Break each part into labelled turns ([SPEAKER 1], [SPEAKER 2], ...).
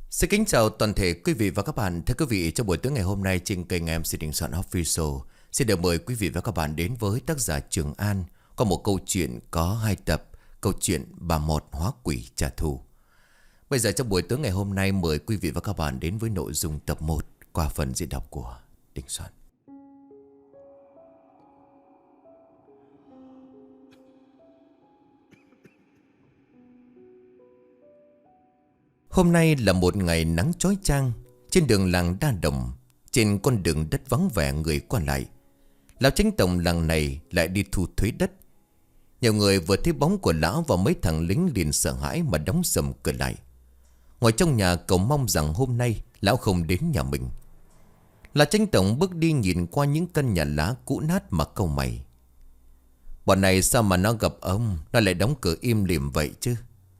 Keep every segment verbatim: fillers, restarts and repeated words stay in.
[SPEAKER 1] Xin kính chào toàn thể quý vị và các bạn. Thưa quý vị, trong buổi tối ngày hôm nay trên kênh em xin Đình Soạn Official xin được mời quý vị và các bạn đến với tác giả Trường An có một câu chuyện có hai tập, câu chuyện Bà Một Hóa Quỷ Trả Thù. Bây giờ trong buổi tối ngày hôm nay mời quý vị và các bạn đến với nội dung tập một qua phần diễn đọc của Đình Soạn. Hôm nay là một ngày nắng chói chang. Trên đường làng Đa Đồng, trên con đường đất vắng vẻ người qua lại, lão chánh tổng làng này lại đi thu thuế đất. Nhiều người vừa thấy bóng của lão và mấy thằng lính liền sợ hãi mà đóng sầm cửa lại. Ngồi trong nhà cầu mong rằng hôm nay lão không đến nhà mình. Lão chánh tổng bước đi nhìn qua những căn nhà lá cũ nát mà cau mày. Bọn này sao mà nó gặp ông, nó lại đóng cửa im lìm vậy chứ?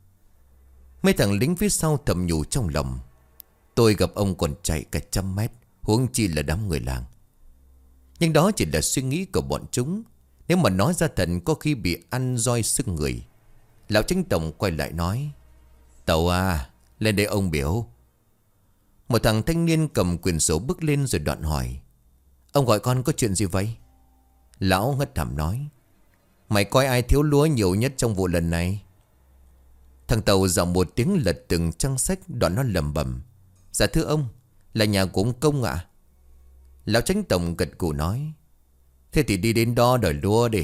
[SPEAKER 1] Mấy thằng lính phía sau thầm nhủ trong lòng. Tôi gặp ông còn chạy cả trăm mét, huống chi là đám người làng. Nhưng đó chỉ là suy nghĩ của bọn chúng. Nếu mà nói ra thật có khi bị ăn roi sưng người. Lão chánh tổng quay lại nói: Tàu à, lên đây ông biểu. Một thằng thanh niên cầm quyển sổ bước lên rồi đoạn hỏi: Ông gọi con có chuyện gì vậy? Lão ngất thẳm nói: Mày coi ai thiếu lúa nhiều nhất trong vụ lần này? Thằng Tàu giọng một tiếng lật từng trang sách, đoạn nó lầm bầm: Dạ thưa ông, là nhà của ông Công ạ. Lão chánh tổng gật gù nói: Thế thì đi đến đó đòi lúa đi.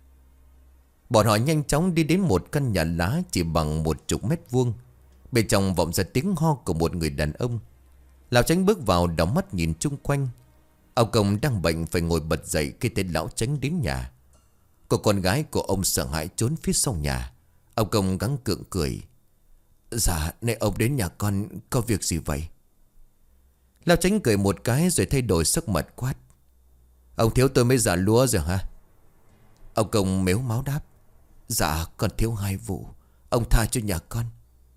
[SPEAKER 1] Bọn họ nhanh chóng đi đến một căn nhà lá chỉ bằng một chục mét vuông. Bên trong vọng ra tiếng ho của một người đàn ông. Lão chánh bước vào đảo mắt nhìn chung quanh. Ông Công đang bệnh phải ngồi bật dậy khi thấy lão chánh đến nhà. Cô con gái của ông sợ hãi trốn phía sau nhà. Ông Công gắng gượng cười: Dạ, nay ông đến nhà con có việc gì vậy? Lão chánh cười một cái rồi thay đổi sắc mặt quát: Ông thiếu tôi mấy dạ lúa rồi hả? Ông Công mếu máo đáp: Dạ, con thiếu hai vụ, ông tha cho nhà con.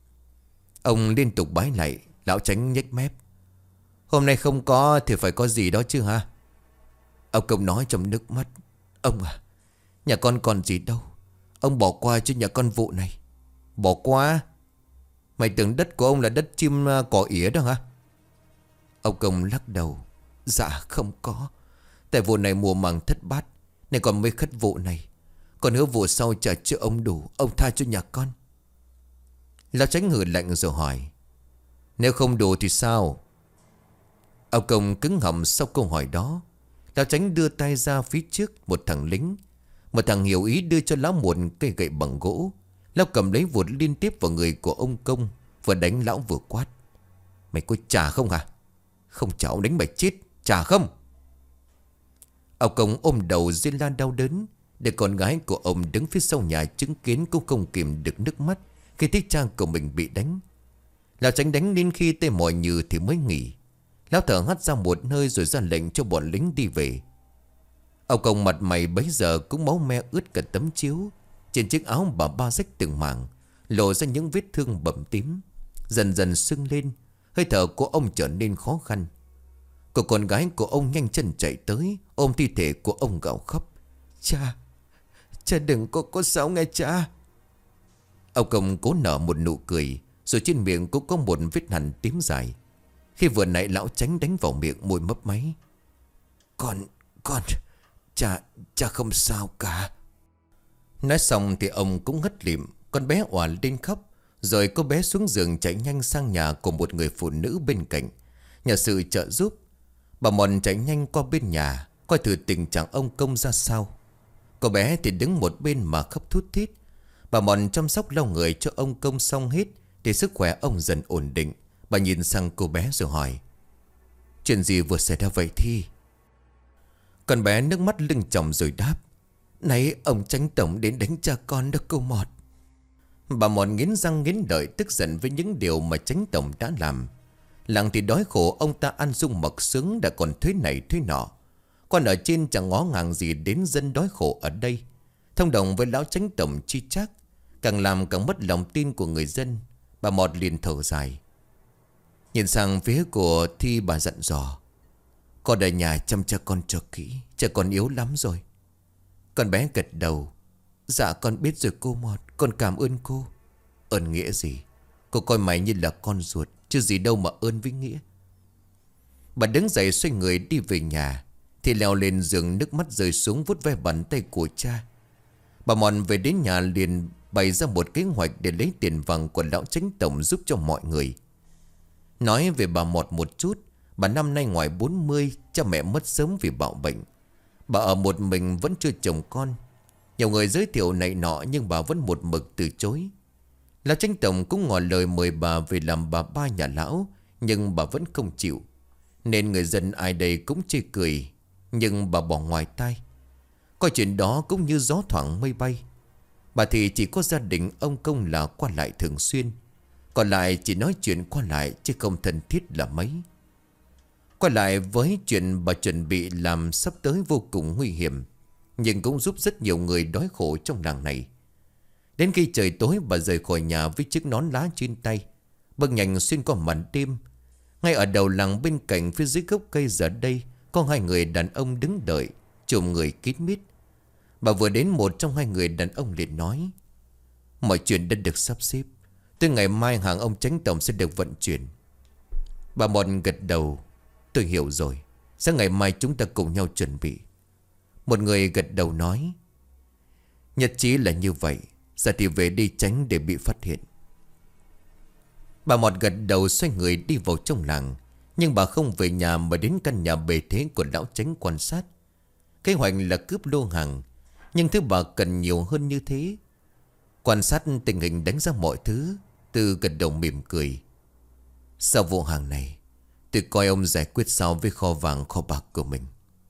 [SPEAKER 1] Ông liên tục bái lạy. Lão chánh nhếch mép: Hôm nay không có thì phải có gì đó chứ hả? Ông Công nói trong nước mắt: Ông à, nhà con còn gì đâu, ông bỏ qua cho nhà con vụ này. Bỏ qua? Mày tưởng đất của ông là đất chim cỏ ỉa đó hả? Ông Công lắc đầu: Dạ không có. Tại vụ này mùa màng thất bát nên còn mới khất vụ này. Còn hứa vụ sau trả cho ông đủ, ông tha cho nhà con. Lão chánh hừ lạnh rồi hỏi: Nếu không đủ thì sao? Ông Công cứng họng sau câu hỏi đó. Lão chánh đưa tay ra phía trước một thằng lính. Một thằng hiểu ý đưa cho lão một cây gậy bằng gỗ. Lão cầm lấy vụt liên tiếp vào người của ông Công, vừa đánh lão vừa quát: Mày có trả không hả? Không trả ông đánh mày chết, trả không? Ông Công ôm đầu rên la đau đớn. Để con gái của ông đứng phía sau nhà chứng kiến cũng không kìm được nước mắt khi thấy cha của mình bị đánh. Lão chánh đánh đến khi tê mỏi nhừ thì mới nghỉ. Lão thở hắt ra một hơi rồi ra lệnh cho bọn lính đi về. Ông Công mặt mày bấy giờ cũng máu me ướt cả tấm chiếu. Trên chiếc áo bà ba rách từng mảng, lộ ra những vết thương bầm tím. Dần dần sưng lên. Hơi thở của ông trở nên khó khăn. Cô con gái của ông nhanh chân chạy tới, ôm thi thể của ông gào khóc: Cha, cha đừng có có sao nghe cha. Ông Công cố nở một nụ cười, rồi trên miệng cũng có một vết hằn tím dài. Khi vừa nãy lão chánh đánh vào miệng môi mấp máy: Con, con, cha, cha không sao cả. Nói xong thì ông cũng ngất lịm. Con bé òa lên khóc. Rồi cô bé xuống giường chạy nhanh sang nhà của một người phụ nữ bên cạnh, nhờ sự trợ giúp. Bà Mòn chạy nhanh qua bên nhà, coi thử tình trạng ông Công ra sao. Cô bé thì đứng một bên mà khóc thút thít. Bà Mòn chăm sóc lau người cho ông Công xong hết thì sức khỏe ông dần ổn định. Bà nhìn sang cô bé rồi hỏi: Chuyện gì vừa xảy ra vậy Thi? Con bé nước mắt lưng tròng rồi đáp: Nãy ông chánh tổng đến đánh cha con đó cô Mọt. Bà Mọt nghiến răng nghiến lợi, tức giận với những điều mà chánh tổng đã làm. Làng thì đói khổ, ông ta ăn sung mặc sướng đã còn thuế này thuế nọ. Còn ở trên chẳng ngó ngàng gì đến dân đói khổ ở đây. Thông đồng với lão chánh tổng chi chác, càng làm càng mất lòng tin của người dân. Bà Mọt liền thở dài. Nhìn sang phía của Thi, bà dặn dò: Con ở nhà chăm cha con cho kỹ, cha con yếu lắm rồi. Con bé gật đầu: Dạ con biết rồi cô Mọt, con cảm ơn cô. Ơn nghĩa gì? Cô coi mày như là con ruột. chứ gì đâu mà ơn với nghĩa. Bà đứng dậy xoay người đi về nhà, thì leo lên giường, nước mắt rơi xuống vuốt ve bàn tay của cha. Bà Mòn về đến nhà liền bày ra một kế hoạch để lấy tiền vàng của lão chánh tổng giúp cho mọi người. Nói về bà Mọt một chút, bà năm nay ngoài bốn mươi, cha mẹ mất sớm vì bạo bệnh. Bà ở một mình vẫn chưa chồng con. Nhiều người giới thiệu này nọ nhưng bà vẫn một mực từ chối. Lão chánh tổng cũng ngỏ lời mời bà về làm bà ba nhà lão, nhưng bà vẫn không chịu. Nên người dân ai đây cũng chê cười, nhưng bà bỏ ngoài tai. Coi chuyện đó cũng như gió thoảng mây bay. Bà thì chỉ có gia đình ông Công là qua lại thường xuyên, còn lại chỉ nói chuyện qua lại chứ không thân thiết là mấy. Qua lại với chuyện bà chuẩn bị làm sắp tới vô cùng nguy hiểm, nhưng cũng giúp rất nhiều người đói khổ trong làng này. Đến khi trời tối, bà rời khỏi nhà với chiếc nón lá trên tay, bước nhanh xuyên qua màn đêm. Ngay ở đầu làng bên cạnh phía dưới gốc cây giờ đây có hai người đàn ông đứng đợi, chùm người kín mít. Bà vừa đến, một trong hai người đàn ông liền nói: mọi chuyện đã được sắp xếp, tới ngày mai hàng ông chánh tổng sẽ được vận chuyển. Bà Mòn gật đầu: tôi hiểu rồi, sáng ngày mai chúng ta cùng nhau chuẩn bị. Một người gật đầu nói: nhất trí là như vậy, giờ thì về đi tránh để bị phát hiện. Bà Mọt gật đầu xoay người đi vào trong làng. Nhưng bà không về nhà mà đến căn nhà bề thế của lão chánh quan sát. Kế hoạch là cướp lô hàng, nhưng thứ bà cần nhiều hơn như thế. Quan sát tình hình, đánh giá mọi thứ, Tư gật đầu mỉm cười: sau vụ hàng này, tôi coi ông giải quyết sao với kho vàng kho bạc của mình.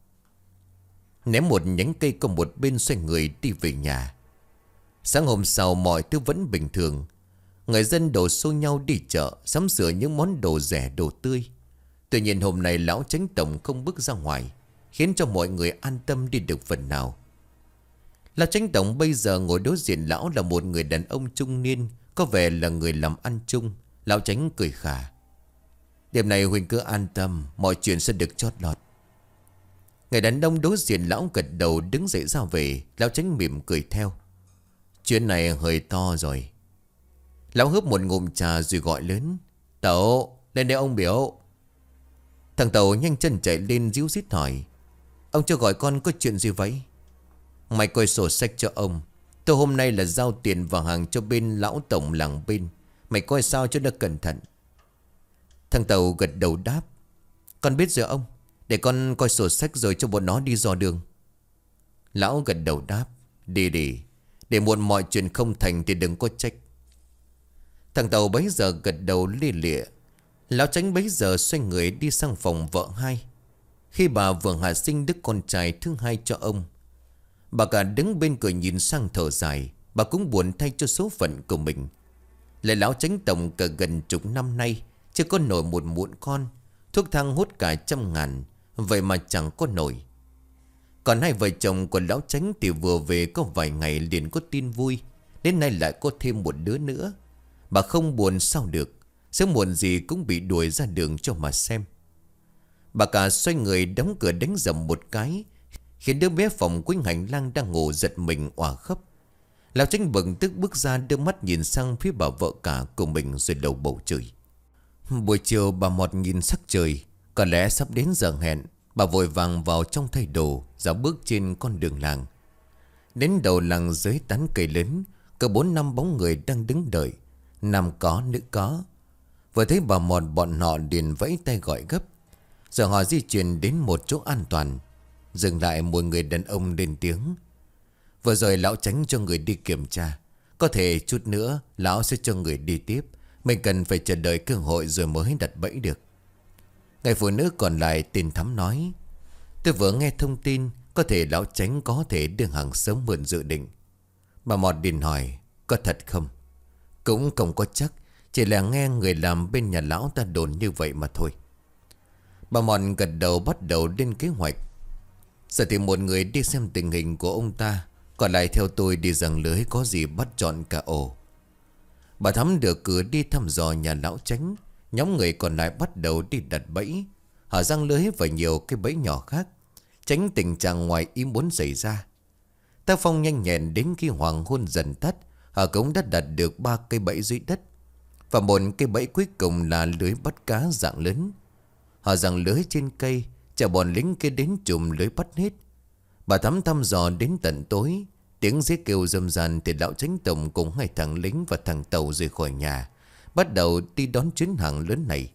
[SPEAKER 1] Ném một nhánh cây qua một bên, xoay người đi về nhà. Sáng hôm sau mọi thứ vẫn bình thường. Người dân đổ xô nhau đi chợ, sắm sửa những món đồ rẻ đồ tươi. Tuy nhiên hôm nay lão chánh tổng không bước ra ngoài, khiến cho mọi người an tâm đi được phần nào. Lão chánh tổng bây giờ ngồi đối diện lão là một người đàn ông trung niên, có vẻ là người làm ăn chung. Lão chánh cười khà: đêm nay huynh cứ an tâm, mọi chuyện sẽ được chót lọt. Người đàn ông đối diện lão gật đầu đứng dậy ra về. Lão chánh mỉm cười theo: chuyện này hơi to rồi. Lão hớp một ngụm trà rồi gọi lớn: Tẩu, lên đây ông biểu. Thằng Tẩu nhanh chân chạy lên díu dít hỏi: ông cho gọi con có chuyện gì vậy? Mày coi sổ sách cho ông. Tôi hôm nay là giao tiền vào hàng cho bên lão tổng làng bên. Mày coi sao cho nó cẩn thận. Thằng Tẩu gật đầu đáp: con biết rồi ông, để con coi sổ sách rồi cho bọn nó đi dò đường. Lão gật đầu đáp: đi đi, để muộn mọi chuyện không thành thì đừng có trách. Thằng Tàu bấy giờ gật đầu lia lịa. Lão chánh bấy giờ xoay người đi sang phòng vợ hai. Khi bà vừa hạ sinh đứa con trai thứ hai cho ông, bà cả đứng bên cửa nhìn sang thở dài. Bà cũng buồn thay cho số phận của mình. Lại lão chánh tổng cả gần chục năm nay chưa có nổi một muộn con. Thuốc thang hút cả trăm ngàn, vậy mà chẳng có nổi. Còn hai vợ chồng của lão chánh thì vừa về có vài ngày liền có tin vui. Đến nay lại có thêm một đứa nữa. Bà không buồn sao được, sớm muộn gì cũng bị đuổi ra đường cho mà xem. Bà cả xoay người đóng cửa đánh dầm một cái, khiến đứa bé phòng quanh hành lang đang ngủ giật mình òa khóc. Lão chánh bừng tức bước ra, đưa mắt nhìn sang phía bà vợ cả của mình rồi đầu bầu chửi. Buổi chiều bà Mọt nhìn sắc trời, có lẽ sắp đến giờ hẹn. Bà vội vàng vào trong thay đồ, dạo bước trên con đường làng. Đến đầu làng dưới tán cây lớn, có bốn năm bóng người đang đứng đợi. Nam có nữ có. Vừa thấy bà Mọt, bọn họ liền vẫy tay gọi gấp. Giờ họ di chuyển đến một chỗ an toàn. Dừng lại, một người đàn ông lên tiếng: vừa rồi lão chánh cho người đi kiểm tra, có thể chút nữa lão sẽ cho người đi tiếp. Mình cần phải chờ đợi cơ hội rồi mới đặt bẫy được. Người phụ nữ còn lại tên Thắm nói: tôi vừa nghe thông tin có thể lão chánh có thể đưa hàng sớm mượn dự định. Bà Mọt liền hỏi: có thật không? Cũng không có chắc, chỉ là nghe người làm bên nhà lão ta đồn như vậy mà thôi. Bà Mọt gật đầu bắt đầu lên kế hoạch. Giờ thì một người đi xem tình hình của ông ta, còn lại theo tôi đi giăng lưới có gì bắt trọn cả ổ. Bà Thắm được cử đi thăm dò nhà lão chánh. Nhóm người còn lại bắt đầu đi đặt bẫy. Họ giăng lưới và nhiều cái bẫy nhỏ khác, tránh tình trạng ngoài ý muốn xảy ra. Tác phong nhanh nhẹn, đến khi hoàng hôn dần tắt, họ cũng đã đặt được ba cây bẫy dưới đất. Và một cái bẫy cuối cùng là lưới bắt cá dạng lớn. Họ giằng lưới trên cây, chờ bọn lính kia đến chùm lưới bắt hết. Bà Thắm thăm dò đến tận tối. Tiếng dế kêu râm ran thì lão Chánh Tổng cùng hai thằng lính và thằng Tàu rời khỏi nhà, bắt đầu đi đón chuyến hàng lớn này.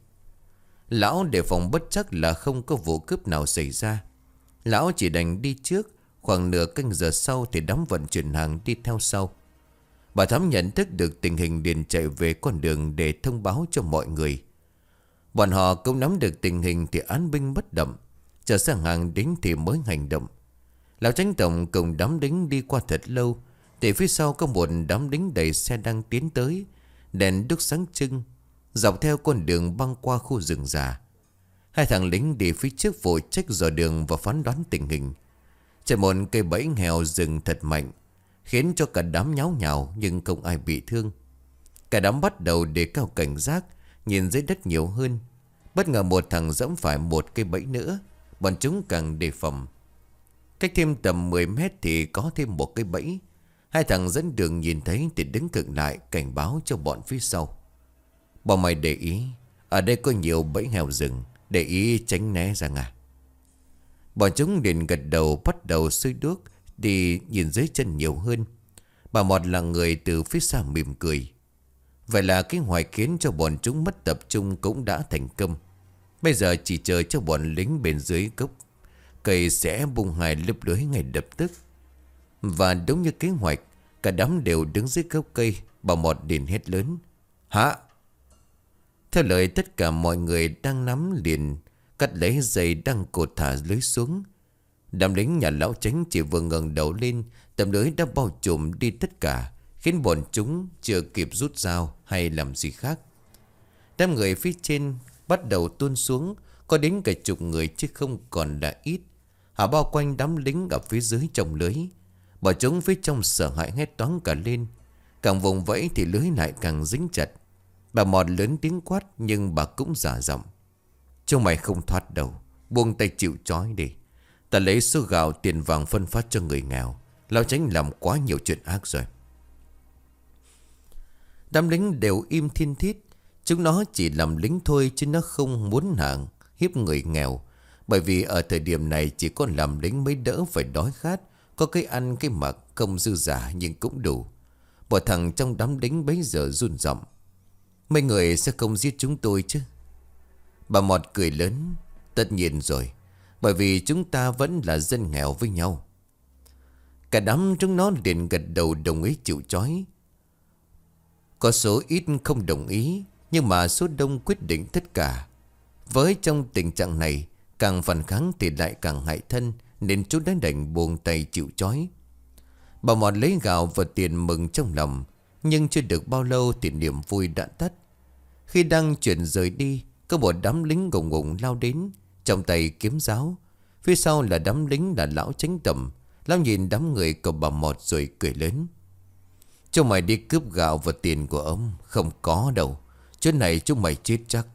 [SPEAKER 1] Lão đề phòng bất chắc là không có vụ cướp nào xảy ra. Lão chỉ đành đi trước. Khoảng nửa canh giờ sau thì đám vận chuyển hàng đi theo sau. Bà Thắm nhận thức được tình hình liền chạy về con đường để thông báo cho mọi người. Bọn họ cũng nắm được tình hình thì án binh bất động, chờ xe hàng đến thì mới hành động. Lão Chánh Tổng cùng đám lính đi qua thật lâu, thì phía sau có một đám lính đẩy xe đang tiến tới, đèn đuốc sáng trưng, dọc theo con đường băng qua khu rừng già. Hai thằng lính đi phía trước phụ trách dò đường và phán đoán tình hình. Chạy một cây bẫy nghèo rừng thật mạnh, khiến cho cả đám nháo nhào nhưng không ai bị thương. Cả đám bắt đầu đề cao cảnh giác, nhìn dưới đất nhiều hơn. Bất ngờ một thằng giẫm phải một cây bẫy nữa, bọn chúng càng đề phòng. Cách thêm tầm mười mét thì có thêm một cây bẫy. Hai thằng dẫn đường nhìn thấy thì đứng cận lại cảnh báo cho bọn phía sau. Bọn mày để ý, ở đây có nhiều bẫy heo rừng, để ý tránh né ra ngà. Bọn chúng liền gật đầu bắt đầu xơi đuốc đi nhìn dưới chân nhiều hơn. Bà Mọt là người từ phía xa mỉm cười. Vậy là cái hoài khiến cho bọn chúng mất tập trung cũng đã thành công. Bây giờ chỉ chờ cho bọn lính bên dưới gốc cây sẽ bung hai lớp lưới ngay lập tức. Và đúng như kế hoạch, cả đám đều đứng dưới gốc cây. Bà Mọt liền hét lớn: "Hả?" Theo lời tất cả mọi người đang nắm liền cắt lấy dây đang cột thả lưới xuống. Đám lính nhà lão Chánh chỉ vừa ngẩng đầu lên, tấm lưới đã bao trùm đi tất cả, khiến bọn chúng chưa kịp rút dao hay làm gì khác. Đám người phía trên bắt đầu tuôn xuống, có đến cả chục người chứ không còn là ít. Họ bao quanh đám lính ở phía dưới trong lưới. Bọn chúng phía trong sợ hãi hét toáng cả lên. Càng vùng vẫy thì lưới lại càng dính chặt. Bà Mọt lớn tiếng quát nhưng bà cũng giả giọng: "Chúng mày không thoát đâu, buông tay chịu trói đi. Ta lấy số gạo tiền vàng phân phát cho người nghèo. Lão Chánh làm quá nhiều chuyện ác rồi." Đám lính đều im thiên thít. Chúng nó chỉ làm lính thôi chứ nó không muốn hạng hiếp người nghèo. Bởi vì ở thời điểm này chỉ có làm lính mới đỡ phải đói khát, có cái ăn cái mặc không dư giả nhưng cũng đủ. Một thằng trong đám lính bấy giờ run giọng: "Mấy người sẽ không giết chúng tôi chứ?" Bà Mọt cười lớn: "Tất nhiên rồi, bởi vì chúng ta vẫn là dân nghèo với nhau." Cả đám chúng nó liền gật đầu đồng ý chịu trói. Có số ít không đồng ý, nhưng mà số đông quyết định tất cả. Với trong tình trạng này, càng phản kháng thì lại càng hại thân, nên chú đã đành buông tay chịu trói. Bà Mọt lấy gạo và tiền mừng trong lòng, nhưng chưa được bao lâu thì niềm vui đã tắt. Khi đang chuyển rời đi, có một đám lính gồng gồng lao đến, trong tay kiếm giáo. Phía sau là đám lính là lão Chánh Tổng. Lão nhìn đám người của bà Mọt rồi cười lớn: "Chúng mày đi cướp gạo và tiền của ông? Không có đâu, chỗ này chúng mày chết chắc."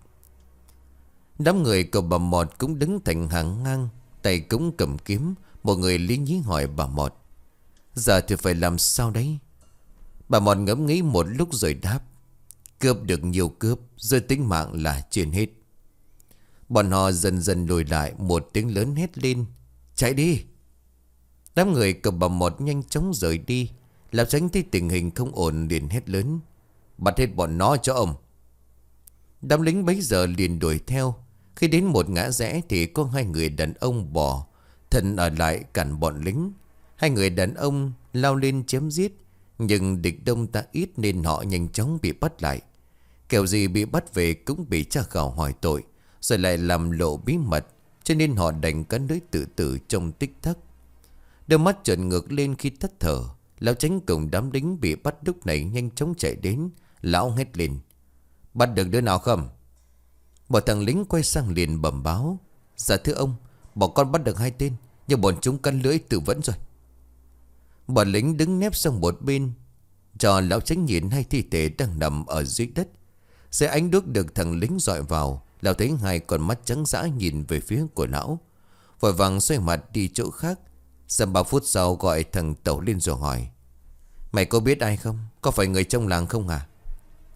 [SPEAKER 1] Đám người của bà Mọt cũng đứng thành hàng ngang, tay cũng cầm kiếm. Một người lý nhí hỏi bà Mọt: "Giờ thì phải làm sao đấy?" Bà Mọt ngẫm nghĩ một lúc rồi đáp: "Cướp được nhiều cướp, rơi tính mạng là trên hết." Bọn họ dần dần lùi lại, một tiếng lớn hét lên: "Chạy đi!" Đám người cầm bà Mọt nhanh chóng rời đi. Lão Chánh thấy tình hình không ổn liền hét lớn: "Bắt hết bọn nó cho ông!" Đám lính bấy giờ liền đuổi theo. Khi đến một ngã rẽ thì có hai người đàn ông bỏ thần ở lại cản bọn lính. Hai người đàn ông lao lên chém giết, nhưng địch đông ta ít nên họ nhanh chóng bị bắt lại. Kẻo gì bị bắt về cũng bị tra khảo hỏi tội, rồi lại làm lộ bí mật, cho nên họ đành cắn lưỡi tự tử trong tích tắc. Đôi mắt trợn ngược lên khi thất thở. Lão Chánh cùng đám lính bị bắt lúc này nhanh chóng chạy đến. Lão hét lên: "Bắt được đứa nào không?" Một thằng lính quay sang liền bẩm báo: "Dạ thưa ông, bọn con bắt được hai tên, nhưng bọn chúng cắn lưỡi tự vẫn rồi." Bọn lính đứng nép sang một bên, cho lão Chánh nhìn hai thi thể đang nằm ở dưới đất. Dưới ánh đuốc được thằng lính dọi vào, lão thấy hai con mắt trắng dã nhìn về phía của lão. Vội vàng xoay mặt đi chỗ khác. Dăm ba phút sau gọi thằng Tẩu lên rồi hỏi: "Mày có biết ai không? Có phải người trong làng không à?"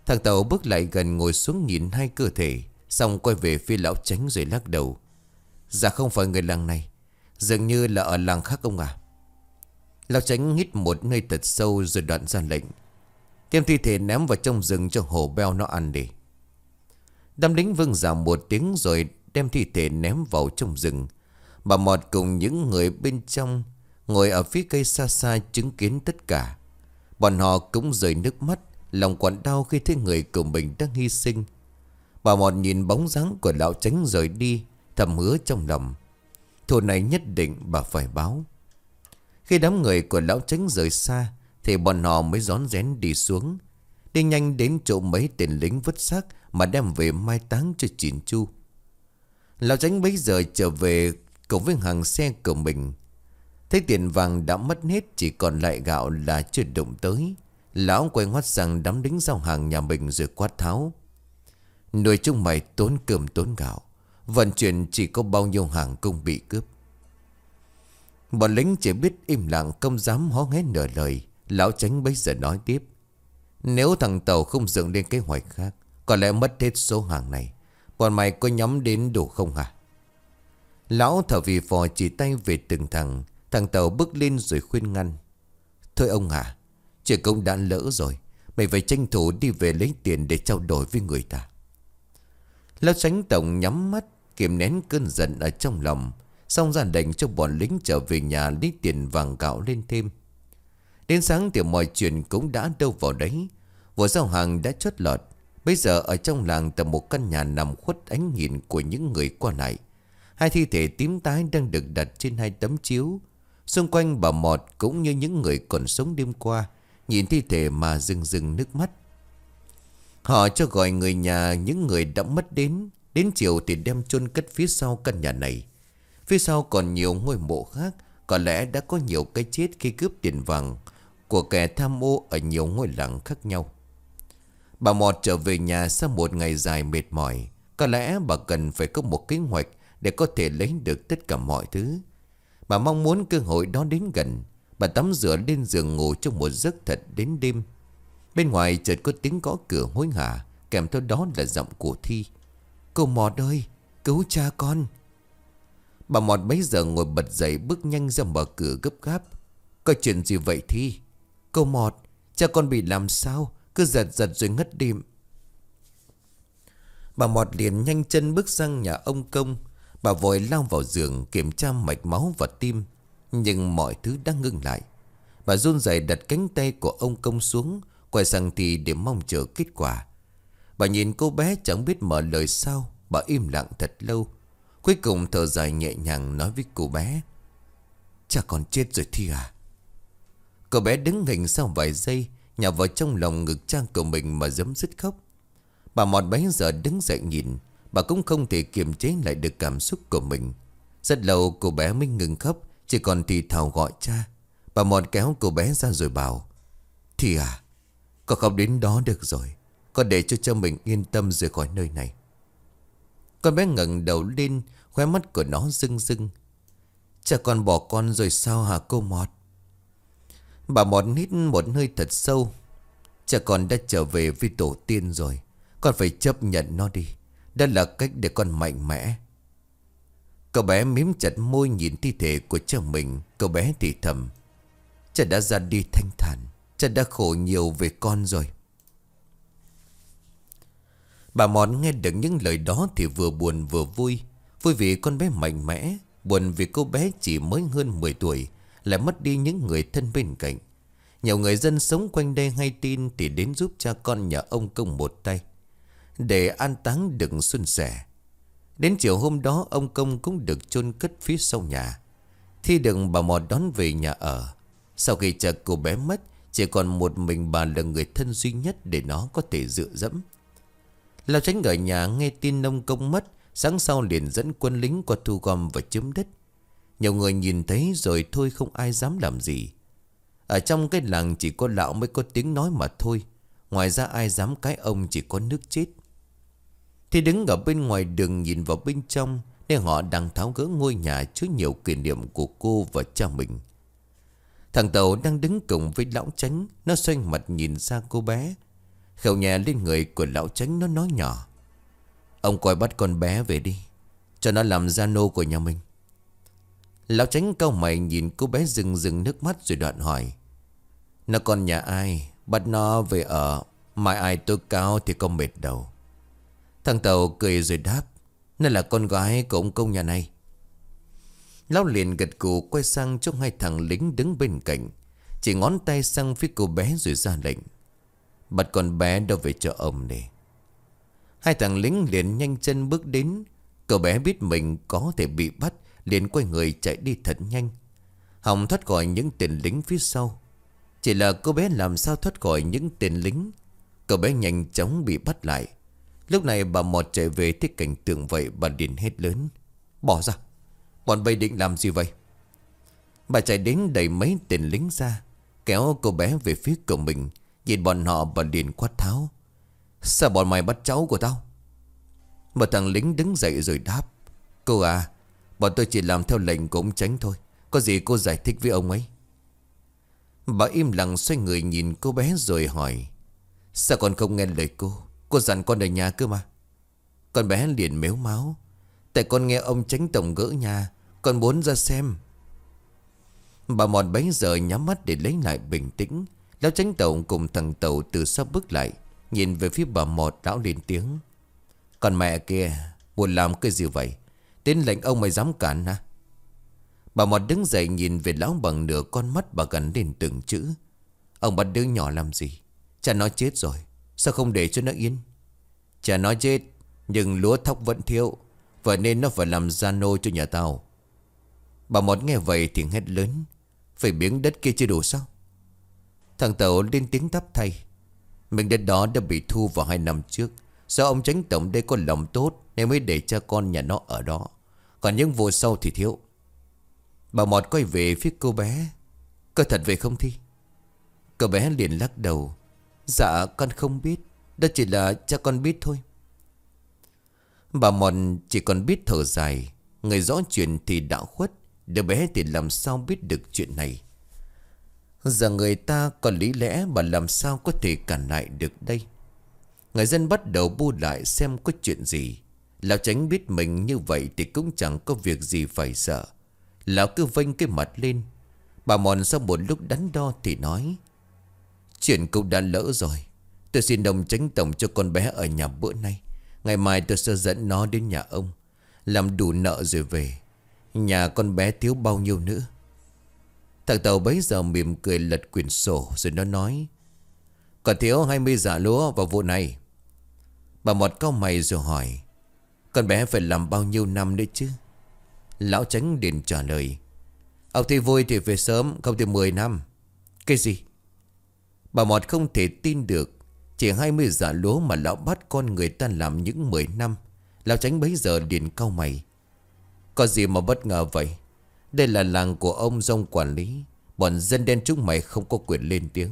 [SPEAKER 1] Thằng Tàu bước lại gần ngồi xuống nhìn hai cơ thể, xong quay về phía lão Chánh rồi lắc đầu. Dạ không phải người làng này, dường như là ở làng khác ông à. Lão Chánh hít một hơi thật sâu rồi đoạn ra lệnh. Đem thi thể ném vào trong rừng cho hổ beo nó ăn đi. Đám lính vâng dạ một tiếng rồi đem thi thể ném vào trong rừng. Bà Mọt cùng những người bên trong ngồi ở phía cây xa xa chứng kiến tất cả. Bọn họ cũng rơi nước mắt, lòng quặn đau khi thấy người của mình đang hy sinh. Bà Mọt nhìn bóng dáng của lão Chánh rời đi, thầm hứa trong lòng. Thù này nhất định bà phải báo. Khi đám người của lão Chánh rời xa thì bọn họ mới rón rén đi xuống, đi nhanh đến chỗ mấy tên lính vứt xác mà đem về mai táng cho chỉn chu. Lão Chánh bấy giờ trở về cùng với hàng xe của mình. Thấy tiền vàng đã mất hết, chỉ còn lại gạo là chưa đụng tới. Lão quay ngoắt sang đám lính giao hàng nhà mình rồi quát tháo. Nuôi chúng mày tốn cơm tốn gạo, vận chuyển chỉ có bao nhiêu hàng cũng bị cướp. Bọn lính chỉ biết im lặng, không dám hó hé nửa lời. Lão Chánh bấy giờ nói tiếp. Nếu thằng Tàu không dựng lên kế hoạch khác, có lẽ mất hết số hàng này. Bọn mày có nhắm đến đủ không hả? Lão thở vì phò chỉ tay về từng thằng. Thằng Tàu bước lên rồi khuyên ngăn. Thôi ông à, chuyện cũng đã lỡ rồi, mày phải tranh thủ đi về lấy tiền để trao đổi với người ta. Lão Chánh Tổng nhắm mắt kiềm nén cơn giận ở trong lòng, xong ra lệnh cho bọn lính trở về nhà lấy tiền vàng gạo lên thêm. Đến sáng thì mọi chuyện cũng đã đâu vào đấy. Vụ giao hàng đã chót lọt. Bây giờ ở trong làng tầm một căn nhà nằm khuất ánh nhìn của những người qua lại. Hai thi thể tím tái đang được đặt trên hai tấm chiếu. Xung quanh bà Mọt cũng như những người còn sống đêm qua, nhìn thi thể mà rưng rưng nước mắt. Họ cho gọi người nhà những người đã mất đến. Đến chiều thì đem chôn cất phía sau căn nhà này. Phía sau còn nhiều ngôi mộ khác. Có lẽ đã có nhiều cái chết khi cướp tiền vàng của kẻ tham ô ở nhiều ngôi làng khác nhau. Bà Mọt trở về nhà sau một ngày dài mệt mỏi. Có lẽ bà cần phải có một kế hoạch để có thể lấy được tất cả mọi thứ. Bà mong muốn cơ hội đó đến gần. Bà tắm rửa lên giường ngủ trong một giấc thật đến đêm. Bên ngoài chợt có tiếng gõ cửa hối hả, kèm theo đó là giọng của Thi. Cô Mọt ơi, cứu cha con. Bà Mọt bấy giờ ngồi bật dậy, bước nhanh ra mở cửa gấp gáp. Có chuyện gì vậy Thi? Cô Mọt, cha con bị làm sao? Cứ giật giật rồi ngất đi. Bà Mọt liền nhanh chân bước sang nhà ông Công. Bà vội lao vào giường kiểm tra mạch máu và tim. Nhưng mọi thứ đã ngưng lại. Bà run rẩy đặt cánh tay của ông Công xuống, quay sang Thi để mong chờ kết quả. Bà nhìn cô bé chẳng biết mở lời sao. Bà im lặng thật lâu. Cuối cùng thở dài nhẹ nhàng nói với cô bé. Cha con chết rồi Thi à? Cô bé đứng hình sau vài giây, nhào vào trong lòng ngực cha của mình mà giấm dứt khóc. Bà Mọt bấy giờ đứng dậy nhìn. Bà cũng không thể kiềm chế lại được cảm xúc của mình. Rất lâu cô bé mới ngừng khóc, chỉ còn thì thào gọi cha. Bà Mọt kéo cô bé ra rồi bảo. Thi à, con không đến đó được rồi. Con để cho cha mình yên tâm rời khỏi nơi này. Con bé ngẩng đầu lên, khóe mắt của nó rưng rưng. Cha con bỏ con rồi sao hả cô Mọt? Bà Mọt hít một hơi thật sâu. Cha con đã trở về với tổ tiên rồi. Con phải chấp nhận nó đi. Đó là cách để con mạnh mẽ. Cậu bé mím chặt môi nhìn thi thể của cha mình. Cậu bé thì thầm. Cha đã ra đi thanh thản. Cha đã khổ nhiều về con rồi. Bà Mọt nghe được những lời đó thì vừa buồn vừa vui. Vui vì con bé mạnh mẽ. Buồn vì cô bé chỉ mới hơn mười tuổi, lại mất đi những người thân bên cạnh. Nhiều người dân sống quanh đây hay tin thì đến giúp cha con nhà ông Công một tay, để an táng đừng suôn sẻ. Đến chiều hôm đó ông Công cũng được chôn cất phía sau nhà. Thi được bà Mọt đón về nhà ở. Sau khi cha cô bé mất, chỉ còn một mình bà là người thân duy nhất để nó có thể dựa dẫm. Lão Chánh ở nhà nghe tin ông Công mất, sáng sau liền dẫn quân lính qua thu gom và chiếm đất. Nhiều người nhìn thấy rồi thôi, không ai dám làm gì. Ở trong cái làng chỉ có lão mới có tiếng nói mà thôi. Ngoài ra ai dám cãi ông, chỉ có nước chết. Thì đứng ở bên ngoài đường nhìn vào bên trong, nên họ đang tháo gỡ ngôi nhà chứa nhiều kỷ niệm của cô và cha mình. Thằng Tàu đang đứng cùng với lão Chánh. Nó xoay mặt nhìn ra cô bé. Khều nhẹ lên người của lão Chánh, nó nói nhỏ: Ông coi bắt con bé về đi, cho nó làm gia nô của nhà mình. Lão Chánh cau mày nhìn cô bé rưng rưng nước mắt rồi đoạn hỏi: Nó con nhà ai? Bắt nó về ở, mai ai tố cáo thì có mệt đầu. Thằng Tàu cười rồi đáp: Nó là con gái của ông công nhà này. Lão liền gật gù quay sang cho hai thằng lính đứng bên cạnh, chỉ ngón tay sang phía cô bé rồi ra lệnh: Bắt con bé đâu về cho ông đi. Hai thằng lính liền nhanh chân bước đến. Cậu bé biết mình có thể bị bắt, liền quay người chạy đi thật nhanh, hòng thoát khỏi những tên lính phía sau. Chỉ là cô bé làm sao thoát khỏi những tên lính. Cậu bé nhanh chóng bị bắt lại. Lúc này bà Mọt chạy về thấy cảnh tượng vậy, bà liền hét lớn: Bỏ ra, bọn bay định làm gì vậy? Bà chạy đến đẩy mấy tên lính ra, kéo cô bé về phía của mình. Nhìn bọn họ bà liền quát tháo: Sao bọn mày bắt cháu của tao? Một thằng lính đứng dậy rồi đáp: Cô à, bọn tôi chỉ làm theo lệnh của ông Chánh thôi, có gì cô giải thích với ông ấy. Bà im lặng xoay người nhìn cô bé rồi hỏi: Sao con không nghe lời cô? Cô dặn con ở nhà cơ mà. Con bé liền mếu máo: Tại con nghe ông Chánh tổng gỡ nhà, con muốn ra xem. Bà Mọt bấy giờ nhắm mắt để lấy lại bình tĩnh. Lão Chánh tổng cùng thằng Tàu từ sau bước lại, nhìn về phía bà Mọt. Lão lên tiếng: Con mẹ kia, buồn làm cái gì vậy? Đến lệnh ông mày dám cản hả? Bà Mọt đứng dậy nhìn về lão bằng nửa con mắt, bà gắn lên từng chữ: Ông bắt đứa nhỏ làm gì? Cha nó chết rồi, sao không để cho nó yên? Cha nó chết, nhưng lúa thóc vẫn thiếu, vậy nên nó phải làm gia nô cho nhà tao. Bà Mọt nghe vậy thì hét lớn: Phải miếng đất kia chưa đủ sao? Thằng Tàu lên tiếng đáp thay: Miếng đất đó đã bị thu vào hai năm trước. Sao ông Chánh tổng đây có lòng tốt nên mới để cha con nhà nó ở đó, còn những vụ sau thì thiếu. Bà Mọt quay về phía cô bé: Có thật vậy không Thi? Cô bé liền lắc đầu: Dạ con không biết, đó chỉ là cha con biết thôi. Bà Mọt chỉ còn biết thở dài. Người rõ chuyện thì đã khuất, đứa bé thì làm sao biết được chuyện này. Giờ người ta còn lý lẽ, bà làm sao có thể cản lại được đây. Người dân bắt đầu bu lại xem có chuyện gì. Lão Chánh biết mình như vậy thì cũng chẳng có việc gì phải sợ. Lão cứ vênh cái mặt lên. Bà Mòn sau một lúc đắn đo thì nói: Chuyện cũng đã lỡ rồi. Tôi xin đồng Chánh tổng cho con bé ở nhà bữa nay. Ngày mai tôi sẽ dẫn nó đến nhà ông, làm đủ nợ rồi về. Nhà con bé thiếu bao nhiêu nữa? Thằng Tàu bấy giờ mỉm cười lật quyển sổ rồi nó nói: Còn thiếu hai mươi giả lúa vào vụ này. Bà Mọt cau mày rồi hỏi: Con bé phải làm bao nhiêu năm nữa chứ? Lão Chánh liền trả lời: Ông thì vui thì về sớm, không thì mười năm. Cái gì? Bà Mọt không thể tin được. Chỉ hai mươi giả lúa mà lão bắt con người ta làm những mười năm. Lão Chánh bấy giờ liền cau mày: Có gì mà bất ngờ vậy? Đây là làng của ông Dông quản lý. Bọn dân đen chúng mày không có quyền lên tiếng.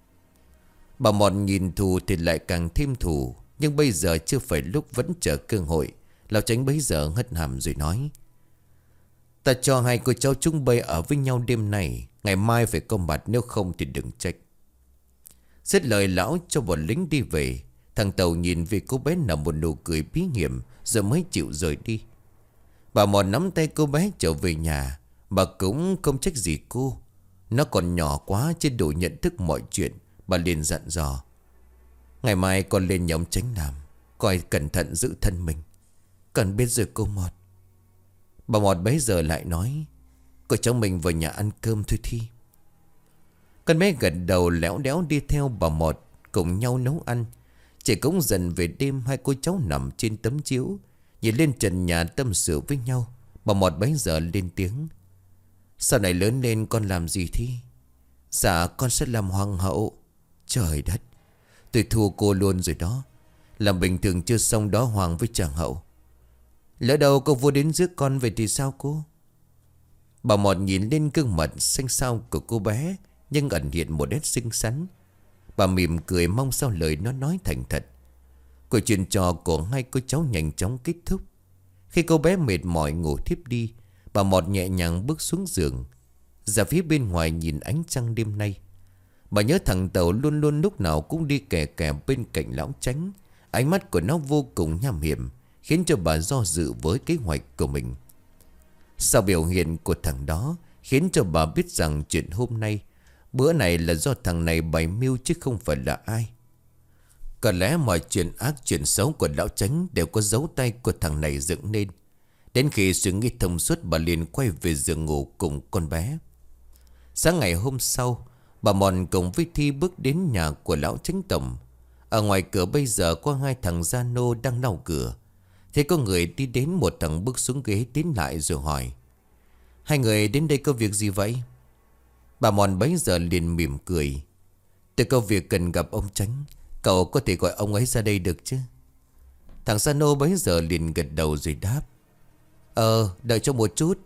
[SPEAKER 1] Bà Mọt nhìn thù thì lại càng thêm thù. Nhưng bây giờ chưa phải lúc vẫn chờ cơ hội. Lão Chánh bấy giờ hất hàm rồi nói: Ta cho hai cô cháu chúng bay ở với nhau đêm nay. Ngày mai phải có mặt, nếu không thì đừng trách. Dứt lời lão cho bọn lính đi về. Thằng Tàu nhìn về cô bé nở một nụ cười bí hiểm rồi mới chịu rời đi. Bà Mọt nắm tay cô bé trở về nhà. Bà cũng không trách gì cô. Nó còn nhỏ quá chứ đủ nhận thức mọi chuyện. Bà liền dặn dò: Ngày mai con lên nhóm Chánh làm, coi cẩn thận giữ thân mình. Cần biết rồi cô Mọt. Bà Mọt bấy giờ lại nói: Cô cháu mình vào nhà ăn cơm thôi Thi. Con bé gật đầu léo đéo đi theo bà Mọt cùng nhau nấu ăn. Chỉ cũng dần về đêm, hai cô cháu nằm trên tấm chiếu nhìn lên trần nhà tâm sự với nhau. Bà Mọt bấy giờ lên tiếng: Sau này lớn lên con làm gì Thi? Dạ con sẽ làm hoàng hậu. Trời đất, tôi thua cô luôn rồi đó. Làm bình thường chưa xong đó hoàng với chàng hậu. Lỡ đâu cô vua đến rước con về thì sao cô? Bà Mọt nhìn lên gương mặt xanh xao của cô bé, nhưng ẩn hiện một nét xinh xắn. Bà mỉm cười mong sao lời nó nói thành thật. Cuộc chuyện trò của hai cô cháu nhanh chóng kết thúc. Khi cô bé mệt mỏi ngủ thiếp đi, bà Mọt nhẹ nhàng bước xuống giường, ra phía bên ngoài nhìn ánh trăng đêm nay. Bà nhớ thằng Tàu luôn luôn lúc nào cũng đi kè kè bên cạnh lão Chánh. Ánh mắt của nó vô cùng nham hiểm, khiến cho bà do dự với kế hoạch của mình. Sau biểu hiện của thằng đó khiến cho bà biết rằng chuyện hôm nay, bữa này là do thằng này bày mưu chứ không phải là ai. Có lẽ mọi chuyện ác chuyện xấu của lão Chánh đều có dấu tay của thằng này dựng nên. Đến khi suy nghĩ thông suốt, bà liền quay về giường ngủ cùng con bé. Sáng ngày hôm sau, bà Mòn cùng với Thi bước đến nhà của lão Chánh tổng. Ở ngoài cửa bây giờ có hai thằng gia nô đang lau cửa. Thế có người đi đến, một thằng bước xuống ghế tiến lại rồi hỏi: hai người đến đây có việc gì vậy? Bà Mòn bấy giờ liền mỉm cười: tôi có việc cần gặp ông Chánh. Cậu có thể gọi ông ấy ra đây được chứ? Thằng gia nô bấy giờ liền gật đầu rồi đáp: Ờ đợi cho một chút.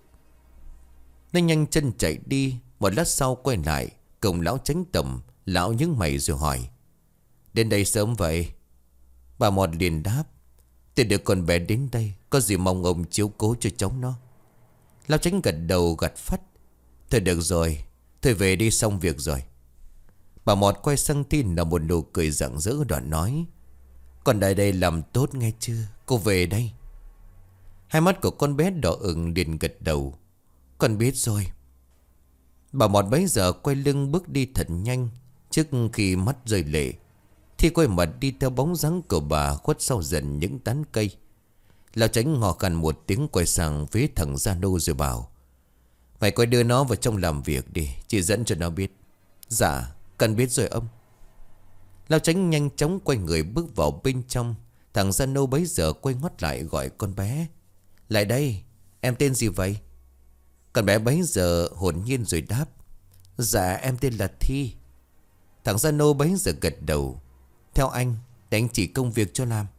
[SPEAKER 1] Nó nhanh chân chạy đi. Một lát sau quay lại cùng lão Chánh tổng. Lão nhướng mày rồi hỏi: đến đây sớm vậy? Bà Mọt liền đáp: tôi đưa con bé đến đây, có gì mong ông chiếu cố cho cháu nó. Lão Chánh gật đầu gật phắt: thôi được rồi, thôi về đi, xong việc rồi. Bà Mọt quay sang Tin là một nụ cười rạng rỡ đoạn nói: con đây đây làm tốt nghe chưa? Cô về đây. Hai mắt của con bé đỏ ửng liền gật đầu: con biết rồi. Bà Mọt bấy giờ quay lưng bước đi thật nhanh. Trước khi mắt rơi lệ, Thi quay mặt đi theo bóng dáng của bà khuất sau dần những tán cây. Lão Chánh ngò khàn một tiếng quay sang phía thằng gia nô rồi bảo: mày coi đưa nó vào trong làm việc đi, chỉ dẫn cho nó biết. Dạ cần biết rồi ông. Lão Chánh nhanh chóng quay người bước vào bên trong. Thằng gia nô bấy giờ quay ngoắt lại gọi con bé: lại đây, em tên gì vậy? Con bé bấy giờ hồn nhiên rồi đáp: dạ em tên là Thi. Thằng gia nô bấy giờ gật đầu: theo anh, để anh chỉ công việc cho làm.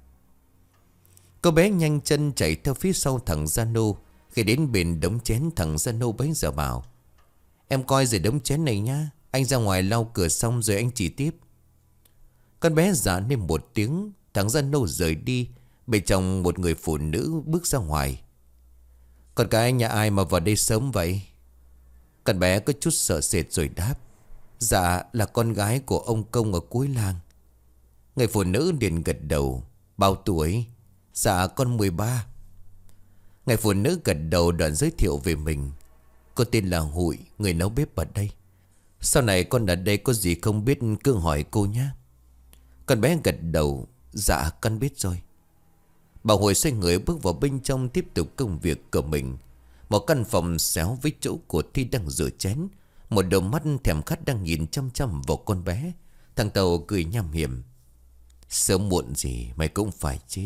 [SPEAKER 1] Cô bé nhanh chân chạy theo phía sau thằng gia nô. Khi đến bên đống chén, thằng gia nô bấy giờ bảo: em coi rồi đống chén này nhá, anh ra ngoài lau cửa xong rồi anh chỉ tiếp. Con bé dạ nên một tiếng. Thằng gia nô rời đi. Bên trong một người phụ nữ bước ra ngoài: con cái nhà ai mà vào đây sớm vậy? Con bé có chút sợ sệt rồi đáp: dạ là con gái của ông Công ở cuối làng. Người phụ nữ liền gật đầu: bao tuổi? Dạ con mười ba. Người phụ nữ gật đầu đoạn giới thiệu về mình: cô tên là Hụi, người nấu bếp ở đây. Sau này con ở đây có gì không biết cứ hỏi cô nhé. Con bé gật đầu: dạ con biết rồi. Bà Hụi xoay người bước vào bên trong tiếp tục công việc của mình. Một căn phòng xéo với chỗ của Thi đang rửa chén. Một đôi mắt thèm khát đang nhìn chăm chăm vào con bé. Thằng Tàu cười nham hiểm: sớm muộn gì mày cũng phải chết.